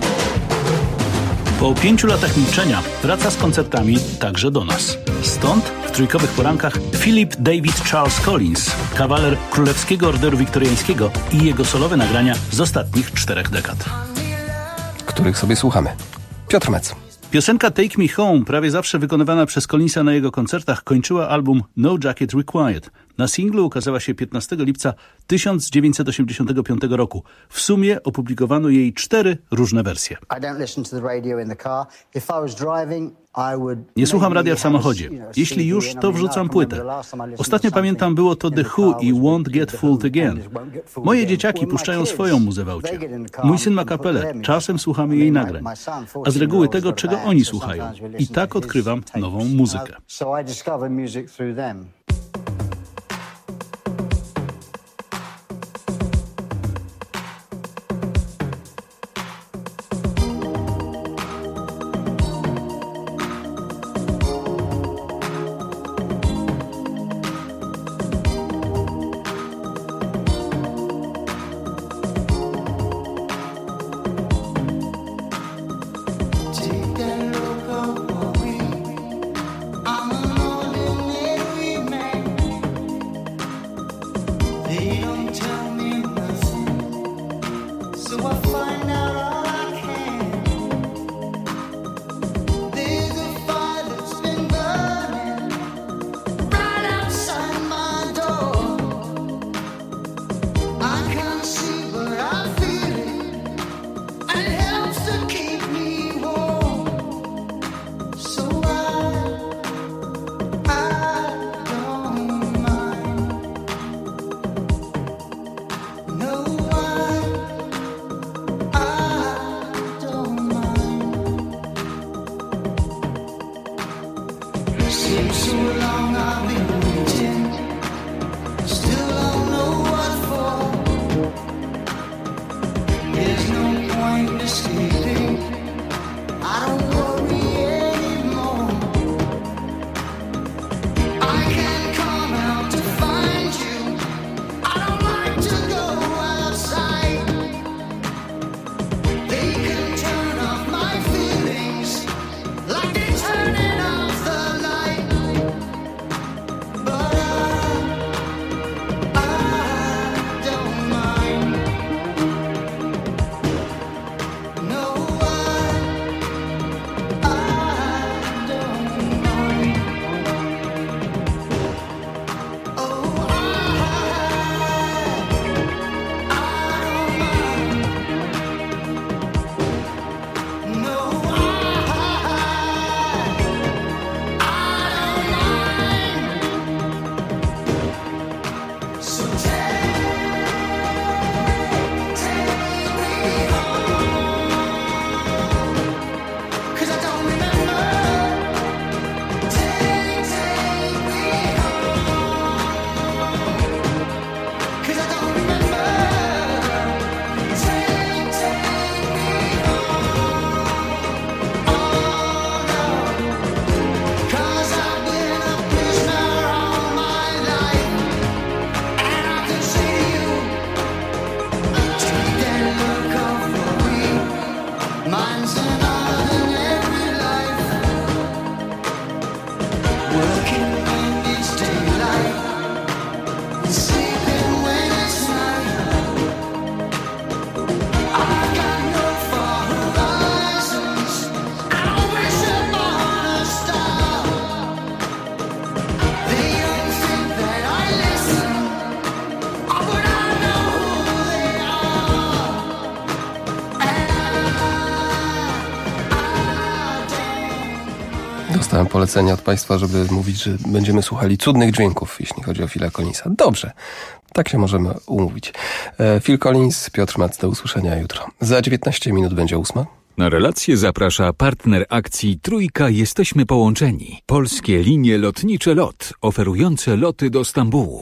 Po pięciu latach milczenia wraca z koncertami także do nas. Stąd w trójkowych porankach Philip David Charles Collins, kawaler Królewskiego Orderu Wiktoriańskiego i jego solowe nagrania z ostatnich czterech dekad, których sobie słuchamy. Piotr Mec. Piosenka Take Me Home, prawie zawsze wykonywana przez Collinsa na jego koncertach, kończyła album No Jacket Required. Na singlu ukazała się piętnastego lipca tysiąc dziewięćset osiemdziesiątego piątego roku. W sumie opublikowano jej cztery różne wersje. Nie słucham radia w samochodzie. Jeśli już, to wrzucam płytę. Ostatnio pamiętam, było to The Who i Won't Get Fooled Again. Moje dzieciaki puszczają swoją muzę w aucie. Mój syn ma kapelę. Czasem słuchamy jej nagrań. A z reguły tego, czego oni słuchają. I tak odkrywam nową muzykę. Dostałem polecenie od Państwa, żeby mówić, że będziemy słuchali cudnych dźwięków, jeśli chodzi o Phila Collinsa. Dobrze, tak się możemy umówić. Phil Collins, Piotr Mac, do usłyszenia jutro. Za dziewiętnaście minut będzie ósma. Na relację zaprasza partner akcji Trójka Jesteśmy Połączeni. Polskie linie lotnicze LOT, oferujące loty do Stambułu.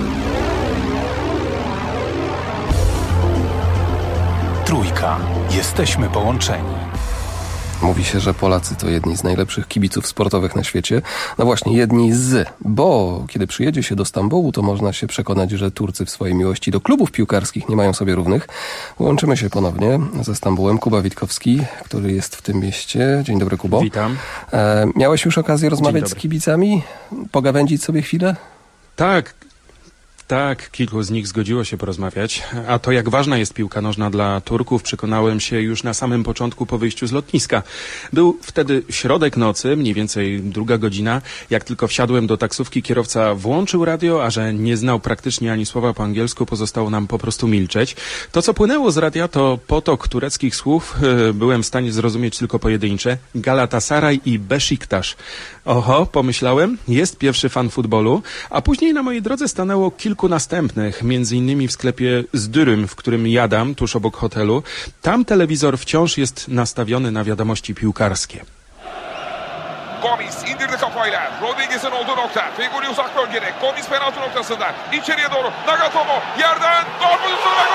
Trójka. Jesteśmy połączeni. Mówi się, że Polacy to jedni z najlepszych kibiców sportowych na świecie. No właśnie, jedni z, bo kiedy przyjedzie się do Stambułu, to można się przekonać, że Turcy w swojej miłości do klubów piłkarskich nie mają sobie równych. Łączymy się ponownie ze Stambułem. Kuba Witkowski, który jest w tym mieście. Dzień dobry, Kubo. Witam. E, miałeś już okazję rozmawiać z kibicami? Pogawędzić sobie chwilę? Tak. Tak, kilku z nich zgodziło się porozmawiać, a to jak ważna jest piłka nożna dla Turków przekonałem się już na samym początku po wyjściu z lotniska. Był wtedy środek nocy, mniej więcej druga godzina, jak tylko wsiadłem do taksówki, kierowca włączył radio, a że nie znał praktycznie ani słowa po angielsku, pozostało nam po prostu milczeć. To, co płynęło z radia, to potok tureckich słów, byłem w stanie zrozumieć tylko pojedyncze, Galatasaray i Beşiktaş. Oho, pomyślałem, jest pierwszy fan futbolu, a później na mojej drodze stanęło kilku następnych, między innymi w sklepie Zdürüm, w którym jadam, tuż obok hotelu. Tam telewizor wciąż jest nastawiony na wiadomości piłkarskie. Gomis indirdi kafayla. Rodriguez'in olduğu nokta. Feguli uzak bölgede. Gomis penaltı noktasında. İçeriye doğru. Nagatomo yerden gol pozisyonu,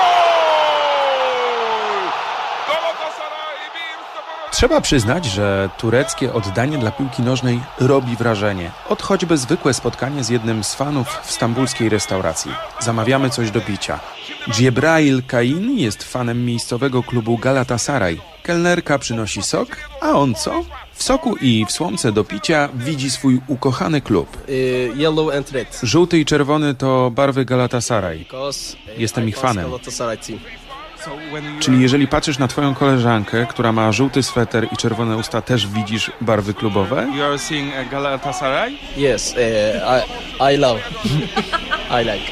gol! Galatasaray. Trzeba przyznać, że tureckie oddanie dla piłki nożnej robi wrażenie. Od choćby zwykłe spotkanie z jednym z fanów w stambulskiej restauracji. Zamawiamy coś do picia. Djebrail Kain jest fanem miejscowego klubu Galatasaray. Kelnerka przynosi sok, a on co? W soku i w słomce do picia widzi swój ukochany klub. Yellow and red. Żółty i czerwony to barwy Galatasaray. Jestem ich fanem. Czyli jeżeli patrzysz na twoją koleżankę, która ma żółty sweter i czerwone usta, też widzisz barwy klubowe? You are seeing Galatasaray? Yes, uh, I, I love. I like.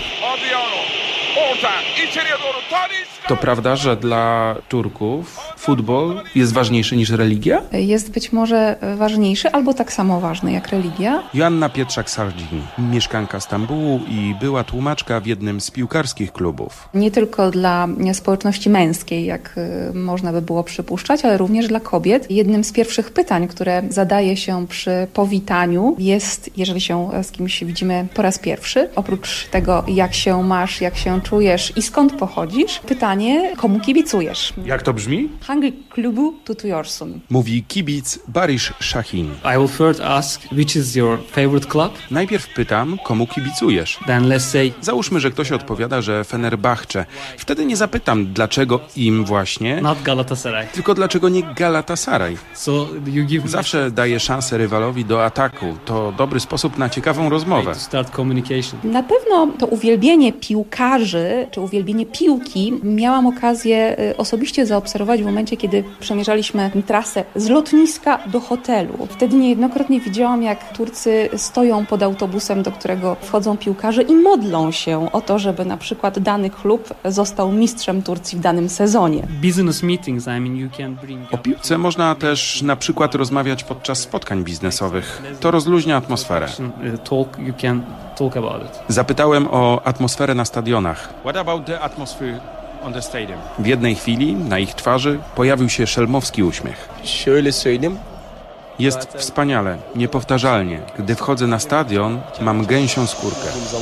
To prawda, że dla Turków futbol jest ważniejszy niż religia? Jest być może ważniejszy albo tak samo ważny jak religia. Joanna Pietrzak-Sardin, mieszkanka Stambułu i była tłumaczka w jednym z piłkarskich klubów. Nie tylko dla społeczności męskiej, jak można by było przypuszczać, ale również dla kobiet. Jednym z pierwszych pytań, które zadaje się przy powitaniu jest, jeżeli się z kimś widzimy po raz pierwszy, oprócz tego jak się masz, jak się czujesz i skąd pochodzisz, pytanie, komu kibicujesz. Jak to brzmi? Hangi klubu tutuyorsun? Mówi kibic Barish Shahin. I will first ask, which is your favorite club? Najpierw pytam, komu kibicujesz. Then let's say... Załóżmy, że ktoś odpowiada, że Fenerbahce. Wtedy nie zapytam, dlaczego im właśnie. Not Galatasaray. Tylko dlaczego nie Galatasaray. So you give... Zawsze daję szansę rywalowi do ataku. To dobry sposób na ciekawą rozmowę. To start communication. Na pewno to uwielbienie piłkarzy, czy uwielbienie piłki miałam okazję osobiście zaobserwować w momencie, kiedy przemierzaliśmy trasę z lotniska do hotelu. Wtedy niejednokrotnie widziałam, jak Turcy stoją pod autobusem, do którego wchodzą piłkarze i modlą się o to, żeby na przykład dany klub został mistrzem Turcji w danym sezonie. Business meetings, I mean, you can bring... O piłce można też na przykład rozmawiać podczas spotkań biznesowych. To rozluźnia atmosferę. Talk, you can talk about it. Zapytałem o atmosferę na stadionach. What about the atmosphere on the stadium? W jednej chwili na ich twarzy pojawił się szelmowski uśmiech. Şöyle söyleyeyim. Jest wspaniale, niepowtarzalnie. Gdy wchodzę na stadion, mam gęsią skórkę.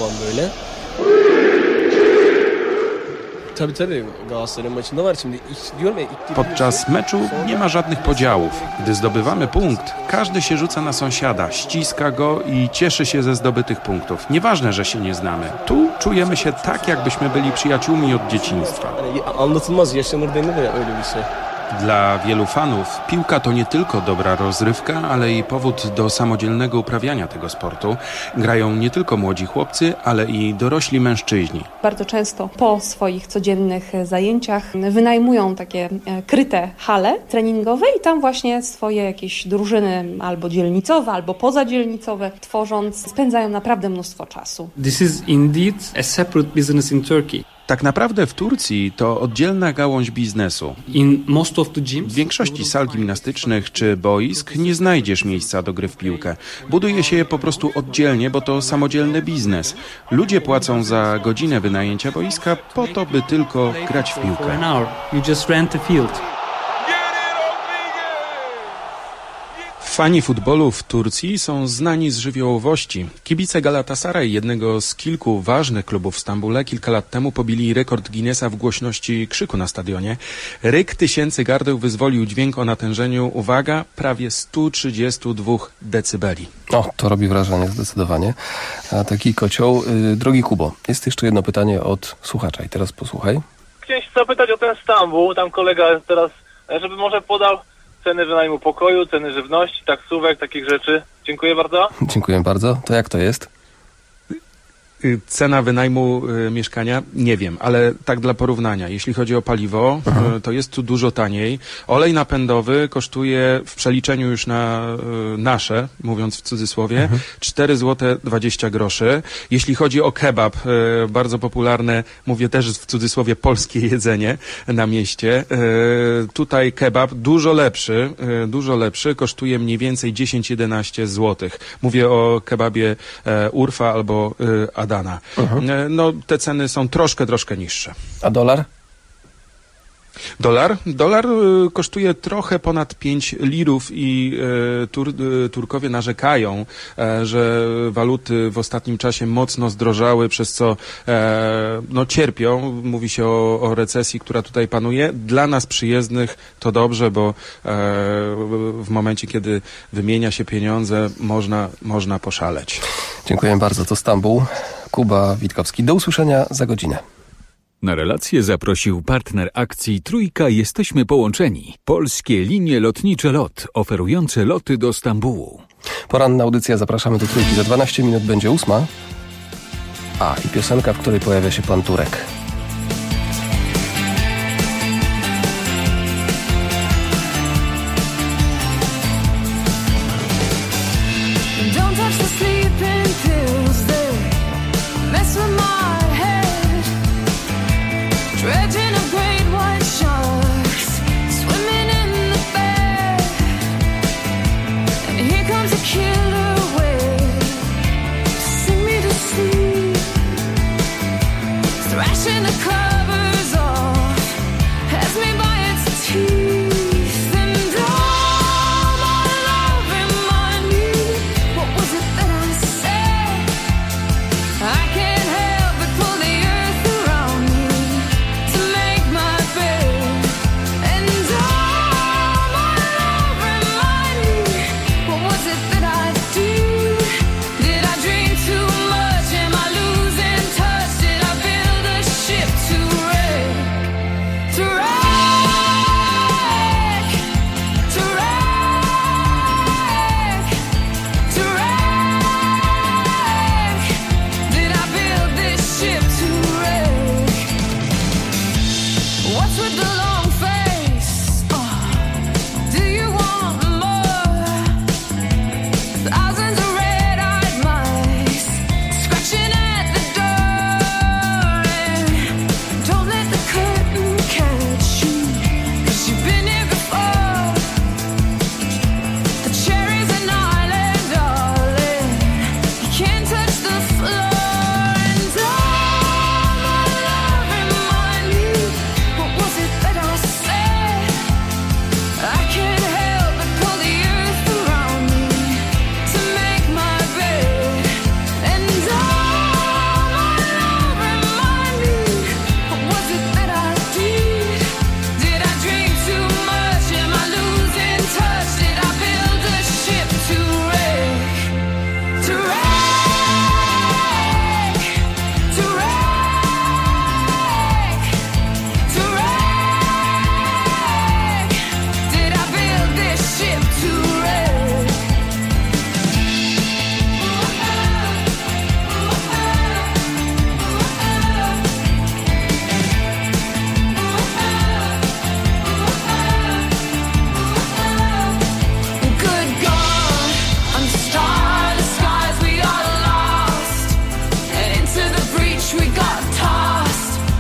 Podczas meczu nie ma żadnych podziałów. Gdy zdobywamy punkt, każdy się rzuca na sąsiada, ściska go i cieszy się ze zdobytych punktów. Nieważne, że się nie znamy. Tu czujemy się tak, jakbyśmy byli przyjaciółmi od dzieciństwa. Dla wielu fanów piłka to nie tylko dobra rozrywka, ale i powód do samodzielnego uprawiania tego sportu. Grają nie tylko młodzi chłopcy, ale i dorośli mężczyźni. Bardzo często po swoich codziennych zajęciach wynajmują takie kryte hale treningowe i tam właśnie swoje jakieś drużyny albo dzielnicowe, albo pozadzielnicowe tworząc, spędzają naprawdę mnóstwo czasu. This is indeed a separate business in Turkey. Tak naprawdę w Turcji to oddzielna gałąź biznesu. W większości sal gimnastycznych czy boisk nie znajdziesz miejsca do gry w piłkę. Buduje się je po prostu oddzielnie, bo to samodzielny biznes. Ludzie płacą za godzinę wynajęcia boiska po to, by tylko grać w piłkę. Fani futbolu w Turcji są znani z żywiołowości. Kibice Galatasaray, jednego z kilku ważnych klubów w Stambule, kilka lat temu pobili rekord Guinnessa w głośności krzyku na stadionie. Ryk tysięcy gardeł wyzwolił dźwięk o natężeniu, uwaga, prawie sto trzydzieści dwa decybeli. O, to robi wrażenie zdecydowanie. A taki kocioł. Yy, drogi Kubo, jest jeszcze jedno pytanie od słuchacza i teraz posłuchaj. Chciałem się zapytać o ten Stambuł. Tam kolega teraz, żeby może podał ceny wynajmu pokoju, ceny żywności, taksówek, takich rzeczy. Dziękuję bardzo. Dziękuję bardzo. To jak to jest? Cena wynajmu y, mieszkania? Nie wiem, ale tak dla porównania. Jeśli chodzi o paliwo, y, to jest tu dużo taniej. Olej napędowy kosztuje w przeliczeniu już na y, nasze, mówiąc w cudzysłowie, mhm. cztery złote dwadzieścia groszy. Jeśli chodzi o kebab, y, bardzo popularne, mówię też w cudzysłowie, polskie jedzenie na mieście. Y, tutaj kebab dużo lepszy, y, dużo lepszy, kosztuje mniej więcej dziesięć jedenaście złotych. Mówię o kebabie y, Urfa albo y, Adana. Uh-huh. No, te ceny są troszkę, troszkę niższe. A dolar? Dolar? Dolar y, kosztuje trochę ponad pięć lirów i y, tur, y, Turkowie narzekają, y, że waluty w ostatnim czasie mocno zdrożały, przez co y, no, cierpią. Mówi się o, o recesji, która tutaj panuje. Dla nas przyjezdnych to dobrze, bo y, w momencie, kiedy wymienia się pieniądze, można, można poszaleć. Dziękuję bardzo. To Stambuł. Kuba Witkowski. Do usłyszenia za godzinę. Na relację zaprosił partner akcji Trójka Jesteśmy Połączeni. Polskie linie lotnicze LOT, oferujące loty do Stambułu. Poranna audycja, zapraszamy do Trójki. Za dwanaście minut będzie ósma. A, i piosenka, w której pojawia się pan Turek. Too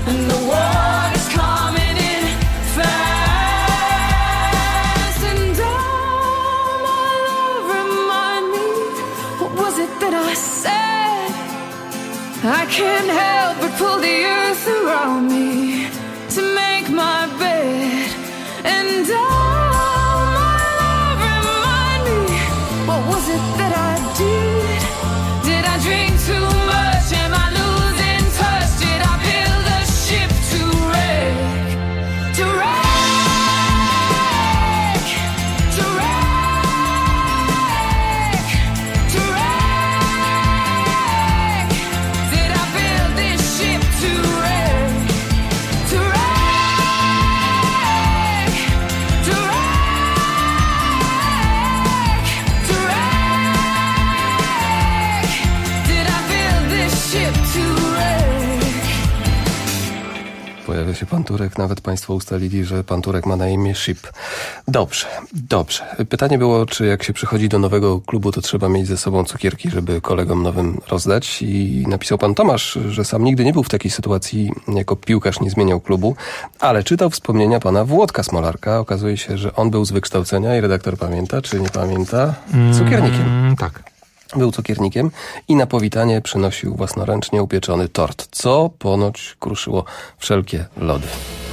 and the water's coming in fast. And oh, my love, remind me, what was it that I said? I can't help but pull the earth around me to make my bed. And oh, my love, remind me, what was it that I did? Did I drink too much? Am I losing touch? Did I build a ship to wreck? To wreck? To wreck? To wreck? Did I build this ship to wreck? To wreck? To wreck? To wreck? Did I build this ship to wreck? Pojawia się pan Turek, nawet państwo ustalili, że pan Turek ma na imię Ship. Dobrze, dobrze. Pytanie było, czy jak się przychodzi do nowego klubu, to trzeba mieć ze sobą cukierki, żeby kolegom nowym rozdać. I napisał pan Tomasz, że sam nigdy nie był w takiej sytuacji, jako piłkarz nie zmieniał klubu, ale czytał wspomnienia pana Włodka Smolarka. Okazuje się, że on był z wykształcenia i redaktor pamięta, czy nie pamięta, cukiernikiem. Mm, tak. Był cukiernikiem i na powitanie przynosił własnoręcznie upieczony tort, co ponoć kruszyło wszelkie lody.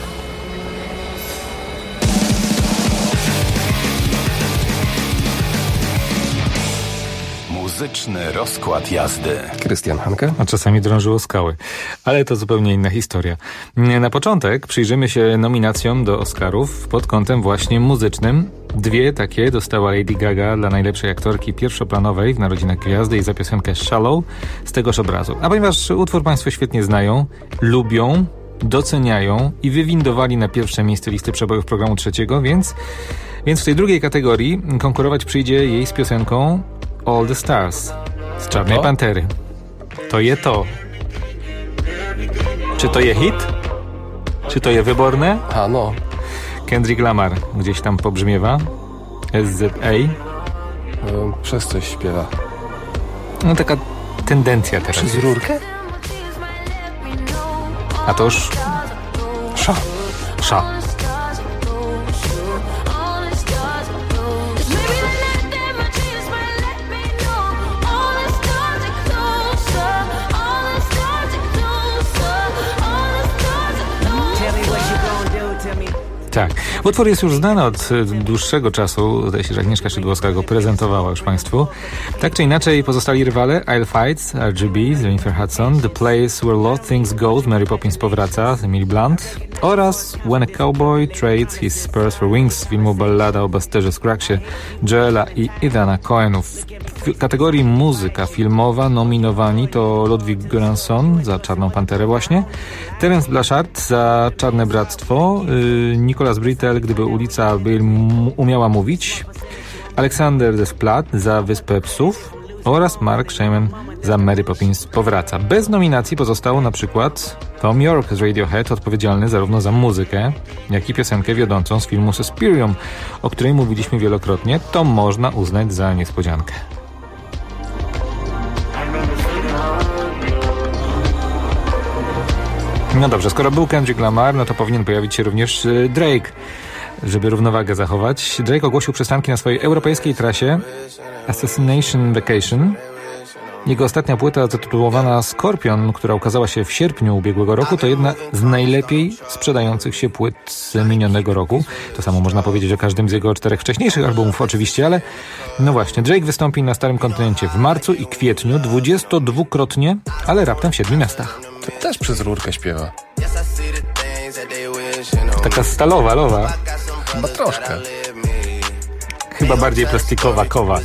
Muzyczny rozkład jazdy. Krystian Hanke. A czasami drążyło skały. Ale to zupełnie inna historia. Na początek przyjrzymy się nominacjom do Oscarów pod kątem właśnie muzycznym. Dwie takie dostała Lady Gaga dla najlepszej aktorki pierwszoplanowej w Narodzinach Gwiazdy i za piosenkę Shallow z tegoż obrazu. A ponieważ utwór państwo świetnie znają, lubią, doceniają i wywindowali na pierwsze miejsce listy przebojów programu trzeciego, więc, więc w tej drugiej kategorii konkurować przyjdzie jej z piosenką All the Stars z Czarnej to? Pantery. To je to. Czy to je hit? Czy to je wyborne? A no. Kendrick Lamar gdzieś tam pobrzmiewa. S Z A. Przez coś śpiewa. No taka tendencja teraz. Przez rurkę? A to już... Sza. Sza. Tak. Utwór jest już znany od dłuższego czasu. Zdaje się, że Agnieszka Szydłowska go prezentowała już Państwu. Tak czy inaczej pozostali rywale I'll Fight, R G B z Jennifer Hudson, The Place Where Lost Things Go, Mary Poppins powraca z Emily Blunt oraz When a Cowboy Trades His Spurs for Wings z filmu Ballada o Busterze Scraggsie, Joela i Ethana Coenów. W kategorii muzyka filmowa nominowani to Ludwig Göransson za Czarną Panterę właśnie, Terence Blanchard za Czarne Bractwo, yy, Nicolas Britell, Gdyby ulica Bill umiała mówić, Alexander Desplat za Wyspę Psów oraz Mark Shaman za Mary Poppins powraca. Bez nominacji pozostało na przykład Tom York z Radiohead, odpowiedzialny zarówno za muzykę, jak i piosenkę wiodącą z filmu Suspirium, o której mówiliśmy wielokrotnie. To można uznać za niespodziankę. No dobrze, skoro był Kendrick Lamar, no to powinien pojawić się również Drake, żeby równowagę zachować. Drake ogłosił przystanki na swojej europejskiej trasie Assassination Vacation. Jego ostatnia płyta zatytułowana Scorpion, która ukazała się w sierpniu ubiegłego roku, to jedna z najlepiej sprzedających się płyt z minionego roku. To samo można powiedzieć o każdym z jego czterech wcześniejszych albumów oczywiście, ale no właśnie, Drake wystąpi na Starym Kontynencie w marcu i kwietniu dwudziestodwukrotnie, ale raptem w siedmiu miastach. To też przez rurkę śpiewa. Taka stalowa, lowa. Chyba troszkę. Chyba bardziej plastikowa kowa.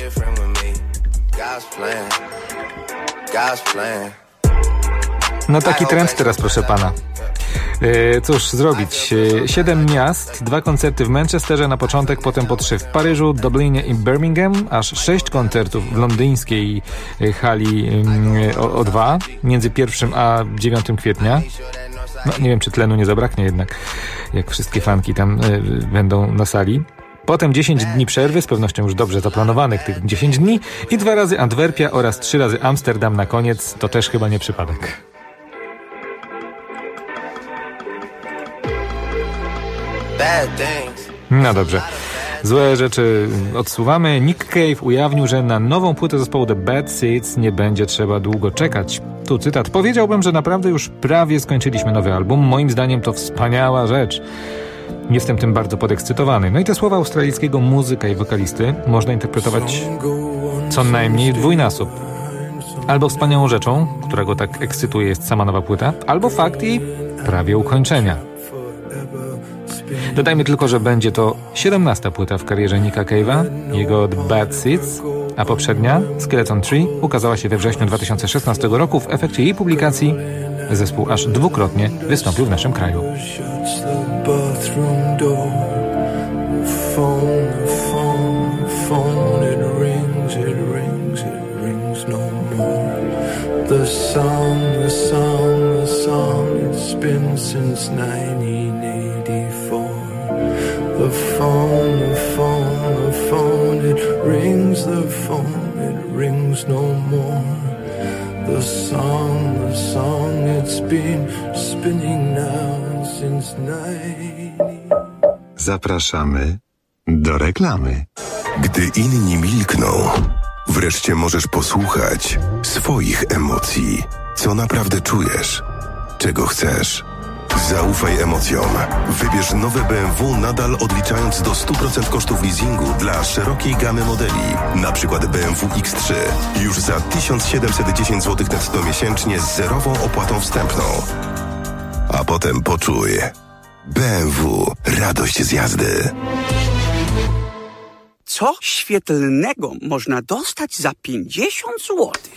No taki trend teraz, proszę pana. E, cóż zrobić? E, siedem miast, dwa koncerty w Manchesterze na początek, potem po trzy w Paryżu, Dublinie i Birmingham, aż sześć koncertów w londyńskiej hali e, o, o dwa, między pierwszym a dziewiątym kwietnia. No nie wiem, czy tlenu nie zabraknie jednak, jak wszystkie fanki tam e, będą na sali. Potem dziesięć dni przerwy, z pewnością już dobrze zaplanowanych tych dziesięć dni i dwa razy Antwerpia oraz trzy razy Amsterdam na koniec, to też chyba nie przypadek. No dobrze. Złe rzeczy odsuwamy. Nick Cave ujawnił, że na nową płytę zespołu The Bad Seeds nie będzie trzeba długo czekać. Tu cytat. Powiedziałbym, że naprawdę już prawie skończyliśmy nowy album. Moim zdaniem to wspaniała rzecz. Jestem tym bardzo podekscytowany. No i te słowa australijskiego muzyka i wokalisty można interpretować co najmniej w dwójnasób. Albo wspaniałą rzeczą, która go tak ekscytuje, jest sama nowa płyta, albo fakt jej prawie ukończenia. Dodajmy tylko, że będzie to siedemnasta płyta w karierze Nicka Cave'a, jego The Bad Seeds, a poprzednia, Skeleton Tree, ukazała się we wrześniu dwa tysiące szesnastego roku. W efekcie jej publikacji zespół aż dwukrotnie wystąpił w naszym kraju. The song, the song, the song, it's been since nineteen eighty-four. The phone, the phone, the phone, it rings, the phone, it rings no more. The song, the song, it's been spinning now since nineteen. Zapraszamy do reklamy. Gdy inni milkną, wreszcie możesz posłuchać swoich emocji. Co naprawdę czujesz? Czego chcesz? Zaufaj emocjom. Wybierz nowe B M W nadal odliczając do stu procent kosztów leasingu dla szerokiej gamy modeli. Na przykład B M W X trzy. Już za tysiąc siedemset dziesięć złotych netto miesięcznie z zerową opłatą wstępną. A potem poczuj. B M W. Radość z jazdy. Co świetlnego można dostać za pięćdziesiąt złotych?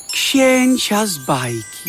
Księcia z bajki.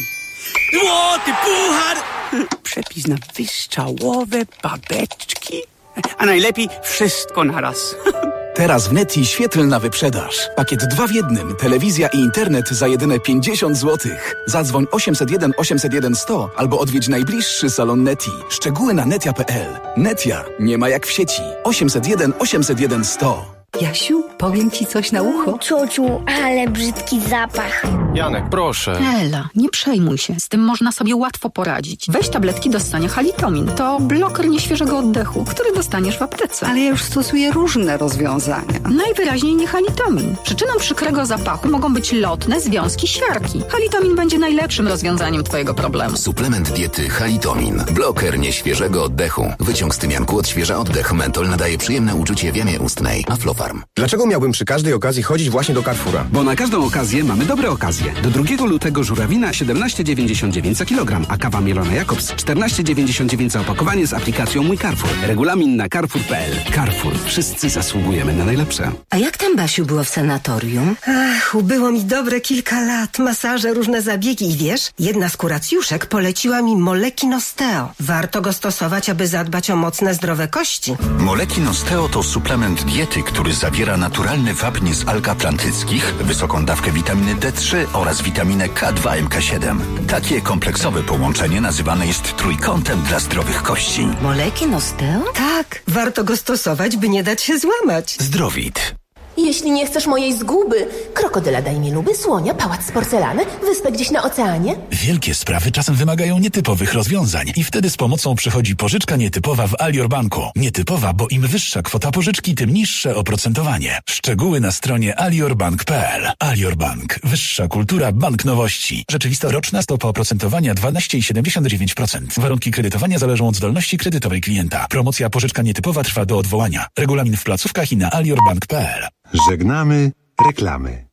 Złoty puchar! Przepis na wystrzałowe babeczki. A najlepiej wszystko naraz. Teraz w Neti świetlna wyprzedaż. Pakiet dwa w jednym. Telewizja i internet za jedyne pięćdziesiąt złotych. Zadzwoń osiemset jeden osiemset jeden sto albo odwiedź najbliższy salon Neti. Szczegóły na netia kropka p l. Netia. Nie ma jak w sieci. osiemset jeden osiemset jeden sto. Jasiu, powiem ci coś na ucho. Ciociu, ale brzydki zapach. Janek, proszę. Ela, nie przejmuj się. Z tym można sobie łatwo poradzić. Weź tabletki do ssania Halitomin. To bloker nieświeżego oddechu, który dostaniesz w aptece. Ale ja już stosuję różne rozwiązania. Najwyraźniej nie Halitomin. Przyczyną przykrego zapachu mogą być lotne związki świarki. Halitomin będzie najlepszym rozwiązaniem twojego problemu. Suplement diety Halitomin. Bloker nieświeżego oddechu. Wyciąg z tymianku odświeża oddech. Mentol nadaje przyjemne uczucie w jamie ustnej. Aflofarm. Dlaczego miałbym przy każdej okazji chodzić właśnie do Carrefoura? Bo na każdą okazję mamy dobre okazje. Do drugiego lutego żurawina siedemnaście dziewięćdziesiąt dziewięć za kilogram, a kawa mielona Jakobs czternaście dziewięćdziesiąt dziewięć za opakowanie z aplikacją Mój Carrefour. Regulamin na carrefour kropka p l. Carrefour. Wszyscy zasługujemy na najlepsze. A jak tam, Basiu, było w sanatorium? Ach, ubyło mi dobre kilka lat. Masaże, różne zabiegi i wiesz, jedna z kuracjuszek poleciła mi Moleki Nosteo. Warto go stosować, aby zadbać o mocne, zdrowe kości. Moleki Nosteo to suplement diety, który zawiera naturalny wapń z alg atlantyckich, wysoką dawkę witaminy D trzy oraz witaminę K dwa M K siedem. Takie kompleksowe połączenie nazywane jest trójkątem dla zdrowych kości. Moleki Nosteo? Tak, warto go stosować, by nie dać się złamać. Zdrowit. Jeśli nie chcesz mojej zguby, krokodyla daj mi luby, słonia, pałac z porcelany, wyspę gdzieś na oceanie. Wielkie sprawy czasem wymagają nietypowych rozwiązań i wtedy z pomocą przychodzi pożyczka nietypowa w Alior Banku. Nietypowa, bo im wyższa kwota pożyczki, tym niższe oprocentowanie. Szczegóły na stronie aliorbank kropka p l. Alior Bank. Wyższa kultura bank nowości. Rzeczywista roczna stopa oprocentowania dwanaście przecinek siedemdziesiąt dziewięć procent. Warunki kredytowania zależą od zdolności kredytowej klienta. Promocja pożyczka nietypowa trwa do odwołania. Regulamin w placówkach i na aliorbank kropka p l. Żegnamy reklamy.